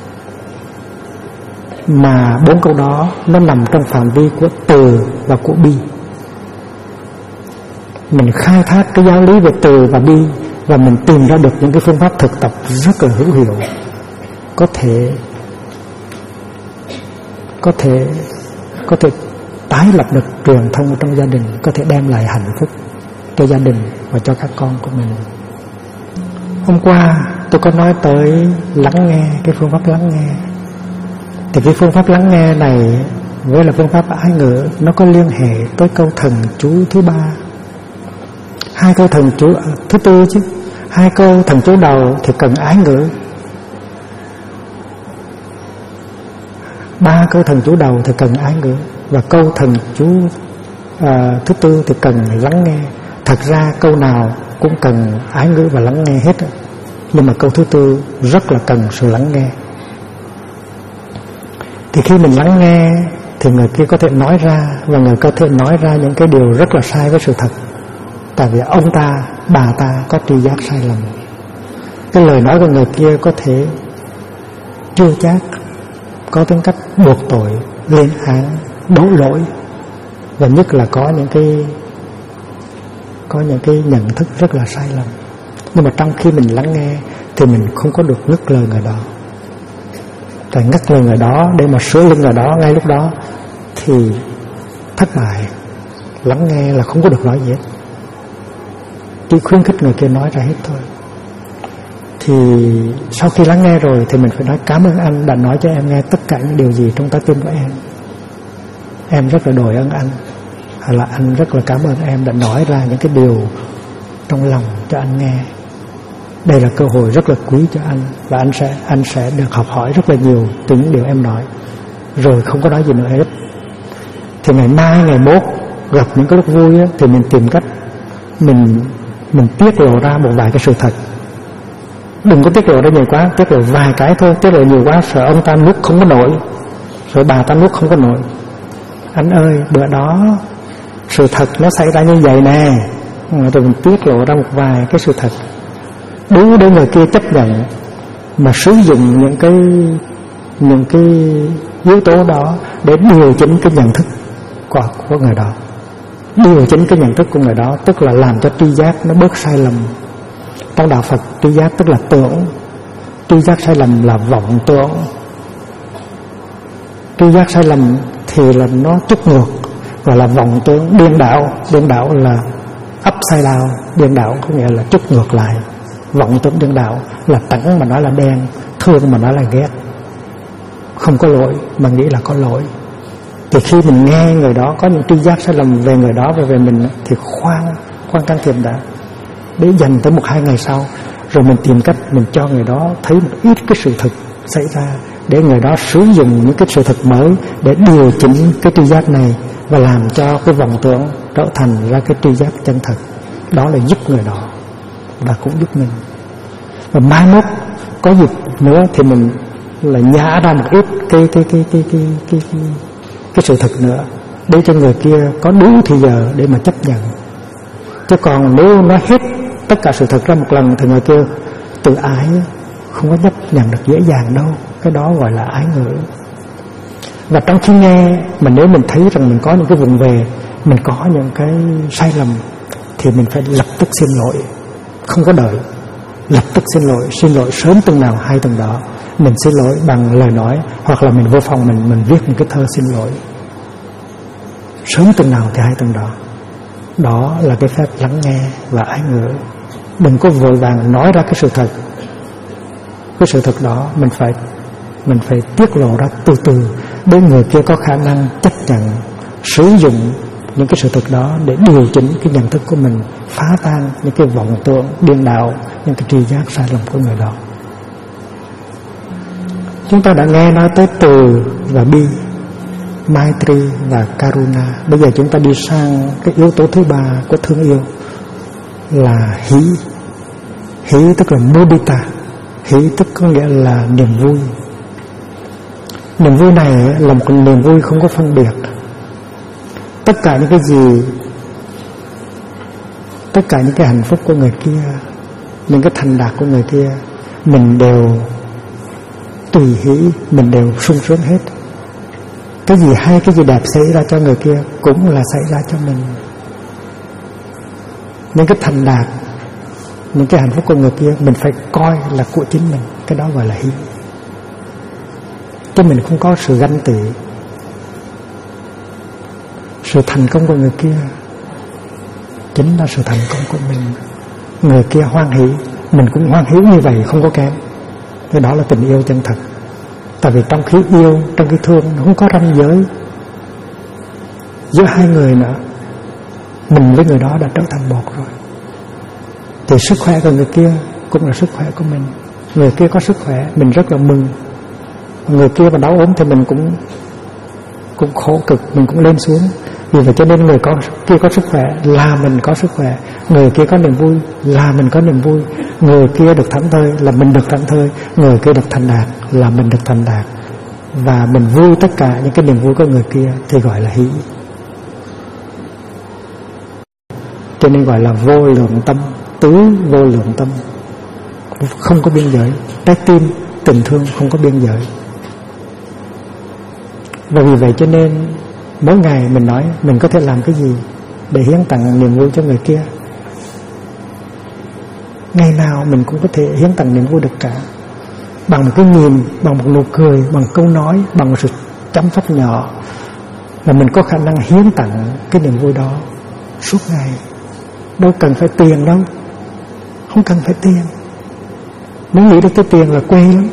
Mà 4 câu đó nó nằm trong phạm vi của từ và của bi. Mình khai thác cái giáo lý về từ và bi, và mình tìm ra được những cái phương pháp thực tập rất là hữu hiệu, có thể tái lập được truyền thông trong gia đình, có thể đem lại hạnh phúc cho gia đình và cho các con của mình. Hôm qua tôi có nói tới lắng nghe, cái phương pháp lắng nghe. Thì cái phương pháp lắng nghe này với là phương pháp ái ngữ, nó có liên hệ tới câu thần chú thứ ba. 2 câu thần chú thứ tư chứ. 2 câu thần chú đầu thì cần ái ngữ, 3 câu thần chú đầu thì cần ái ngữ, và câu thần chú thứ tư thì cần lắng nghe. Thật ra câu nào cũng cần ái ngữ và lắng nghe hết, nhưng mà câu thứ tư rất là cần sự lắng nghe. Thì khi mình lắng nghe thì người kia có thể nói ra, và người có thể nói ra những cái điều rất là sai với sự thật. Tại vì ông ta, bà ta có tri giác sai lầm. Cái lời nói của người kia có thể chưa chắc, có tính cách buộc tội, lên án, đổ lỗi, và nhất là có những cái nhận thức rất là sai lầm. Nhưng mà trong khi mình lắng nghe thì mình không có được ngắt lời người đó. Tại ngắt lời người đó để mà sửa lưng người đó ngay lúc đó thì thất bại. Lắng nghe là không có được nói gì hết, chỉ khuyến khích người kia nói ra hết thôi. Thì sau khi lắng nghe rồi thì mình phải nói: cảm ơn anh đã nói cho em nghe tất cả những điều gì trong trái tim của em. Em rất là đồi ơn anh, hay là anh rất là cảm ơn em đã nói ra những cái điều trong lòng cho anh nghe. Đây là cơ hội rất là quý cho anh, và anh sẽ được học hỏi rất là nhiều từ những điều em nói. Rồi không có nói gì nữa hết. Thì ngày mai, ngày mốt gặp những cái lúc vui á, thì mình tìm cách mình tiết lộ ra một vài cái sự thật. Đừng có tiết lộ ra nhiều quá, tiết lộ vài cái thôi. Tiết lộ nhiều quá sợ ông ta nuốt không có nổi, sợ bà ta nuốt không có nổi. Anh ơi, bữa đó sự thật nó xảy ra như vậy nè. Rồi mình tiết lộ ra một vài cái sự thật đủ để người kia chấp nhận, mà sử dụng những cái yếu tố đó để điều chỉnh cái nhận thức của người đó. Điều chỉnh cái nhận thức của người đó tức là làm cho tri giác nó bớt sai lầm. Trong đạo Phật, tri giác tức là tưởng, tri giác sai lầm là vọng tưởng. Tri giác sai lầm thì là nó trúc ngược, gọi là vọng tưởng điên đảo. Điên đảo là upside down, điên đảo có nghĩa là trúc ngược lại. Vọng tưởng điên đảo là trắng mà nói là đen, thương mà nói là ghét. không có lỗi mà nghĩ là có lỗi. Thì khi mình nghe người đó có những tri giác sai lầm về người đó và về mình thì khoan can thiệp đã, để dành tới 1-2 ngày sau rồi mình tìm cách mình cho người đó thấy một ít cái sự thực xảy ra, để người đó sử dụng những cái sự thực mới để điều chỉnh cái tri giác này và làm cho cái vọng tưởng trở thành ra cái tri giác chân thật. Đó là giúp người đó và cũng giúp mình. Và mai mốt có dịp nữa thì mình lại nhả ra một ít cái sự thực nữa, để cho người kia có đủ thì giờ để mà chấp nhận. Chứ còn nếu nói hết tất cả sự thực ra một lần thì người kia tự ái, không có chấp nhận được dễ dàng đâu. Cái đó gọi là ái ngữ. Và trong khi nghe mà nếu mình thấy rằng mình có những cái vùng về, mình có những cái sai lầm, thì mình phải lập tức xin lỗi, không có đợi, lập tức xin lỗi sớm từng nào hay từng đó. Mình xin lỗi bằng lời nói, hoặc là mình vô phòng mình viết một cái thơ xin lỗi, sớm từng nào thì hay từng đó. Đó là cái phép lắng nghe và ái ngữ. Đừng có vội vàng nói ra cái sự thật. Cái sự thật đó mình phải tiết lộ ra từ từ, để người kia có khả năng chấp nhận sử dụng những cái sự thật đó để điều chỉnh cái nhận thức của mình, phá tan những cái vọng tưởng điên đảo, những cái tri giác sai lầm của người đó. Chúng ta đã nghe nói tới từ và bi, Maitri và Karuna. Bây giờ chúng ta đi sang cái yếu tố thứ 3 của thương yêu là hỷ. Hỷ tức là mudita. Hỷ tức có nghĩa là niềm vui. Niềm vui này là một niềm vui không có phân biệt. Tất cả những cái gì, tất cả những cái hạnh phúc của người kia, những cái thành đạt của người kia, mình đều tùy hỷ, mình đều sung sướng hết. Cái gì hay, cái gì đẹp xảy ra cho người kia cũng là xảy ra cho mình. Những cái thành đạt, những cái hạnh phúc của người kia mình phải coi là của chính mình. Cái đó gọi là hỷ. Chứ mình không có sự ganh tị. Sự thành công của người kia chính là sự thành công của mình. Người kia hoan hỷ, mình cũng hoan hỷ như vậy, không có kém. Cái đó là tình yêu chân thật. Tại vì trong khi yêu, trong khi thương, nó không có ranh giới giữa hai người nữa. Mình với người đó đã trở thành một rồi. Thì sức khỏe của người kia cũng là sức khỏe của mình. Người kia có sức khỏe, mình rất là mừng. Người kia mà đau ốm thì mình cũng khổ cực, mình cũng lên xuống. Vì vậy cho nên người kia có sức khỏe là mình có sức khỏe, người kia có niềm vui là mình có niềm vui, người kia được thảnh thơi là mình được thảnh thơi, người kia được thành đạt là mình được thành đạt. Và mình vui tất cả những cái niềm vui của người kia thì gọi là hỷ. Cho nên gọi là vô lượng tâm, tứ vô lượng tâm, không có biên giới. Trái tim tình thương không có biên giới. Và vì vậy cho nên mỗi ngày mình nói mình có thể làm cái gì để hiến tặng niềm vui cho người kia. Ngày nào mình cũng có thể hiến tặng niềm vui được cả. Bằng một cái nhìn, bằng một nụ cười, bằng câu nói, bằng một sự chăm sóc nhỏ, là mình có khả năng hiến tặng cái niềm vui đó suốt ngày. Đâu cần phải tiền đâu, không cần phải tiền. Nếu nghĩ đến cái tiền là quê lắm.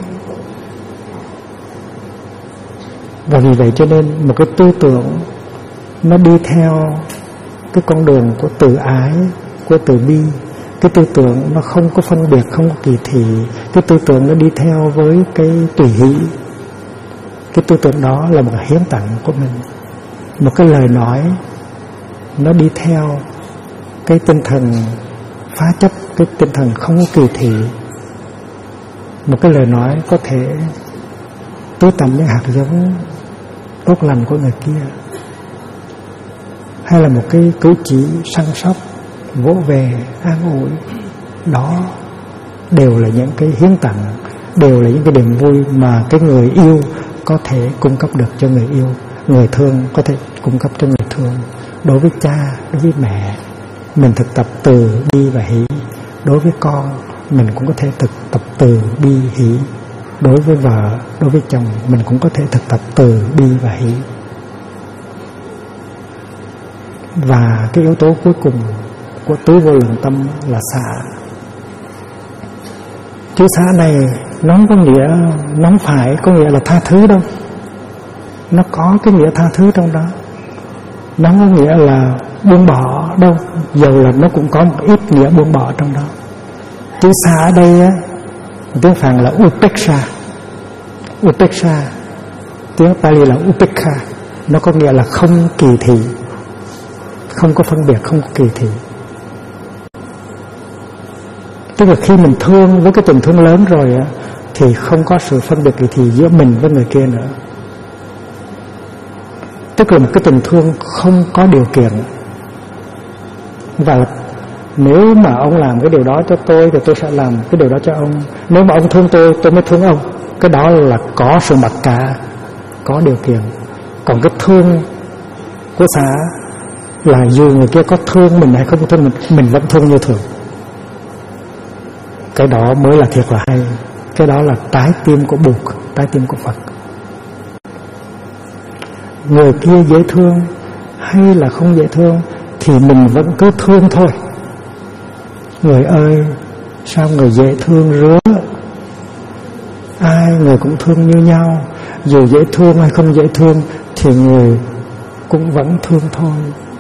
Và vì vậy cho nên một cái tư tưởng nó đi theo cái con đường của từ ái, của từ bi. Cái tư tưởng nó không có phân biệt, không có kỳ thị. Cái tư tưởng nó đi theo với cái tùy hỷ. Cái tư tưởng đó là một hiến tặng của mình. Một cái lời nói nó đi theo cái tinh thần phá chấp, cái tinh thần không có kỳ thị. Một cái lời nói có thể tưới tẩm những hạt giống tốt lành của người kia. Hay là một cái cử chỉ săn sóc, vỗ về, an ủi. Đó đều là những cái hiến tặng, đều là những cái niềm vui mà cái người yêu có thể cung cấp được cho người yêu, người thương có thể cung cấp cho người thương. Đối với cha, đối với mẹ, mình thực tập từ bi và hỷ. Đối với con, mình cũng có thể thực tập từ bi hỷ. Đối với vợ, đối với chồng, mình cũng có thể thực tập từ bi và hỷ. Và cái yếu tố cuối cùng của tứ vô lượng tâm là xả. Chữ xả này nó không có nghĩa, nó không phải có nghĩa là tha thứ đâu. Nó có cái nghĩa tha thứ trong đó. Nó không có nghĩa là buông bỏ đâu, dầu là nó cũng có một ít nghĩa buông bỏ trong đó. Chữ xả ở đây á, tiếng Phạn là upeksha. Upeksha, tiếng Pali là upekha. Nó có nghĩa là không kỳ thị, không có phân biệt, không có kỳ thị. Tức là khi mình thương với cái tình thương lớn rồi á, thì không có sự phân biệt kỳ thị giữa mình với người kia nữa. Tức là một cái tình thương không có điều kiện. Và nếu mà ông làm cái điều đó cho tôi thì tôi sẽ làm cái điều đó cho ông. Nếu mà ông thương tôi mới thương ông. Cái đó là có sự mặc cả, có điều kiện. Còn cái thương của xả là dù người kia có thương mình hay không thương mình vẫn thương như thường. Cái đó mới là thiệt là hay. Cái đó là trái tim của Bụt, trái tim của Phật. Người kia dễ thương hay là không dễ thương thì mình vẫn cứ thương thôi. Người ơi, sao người dễ thương rứa? Ai người cũng thương như nhau. Dù dễ thương hay không dễ thương thì người cũng vẫn thương thôi.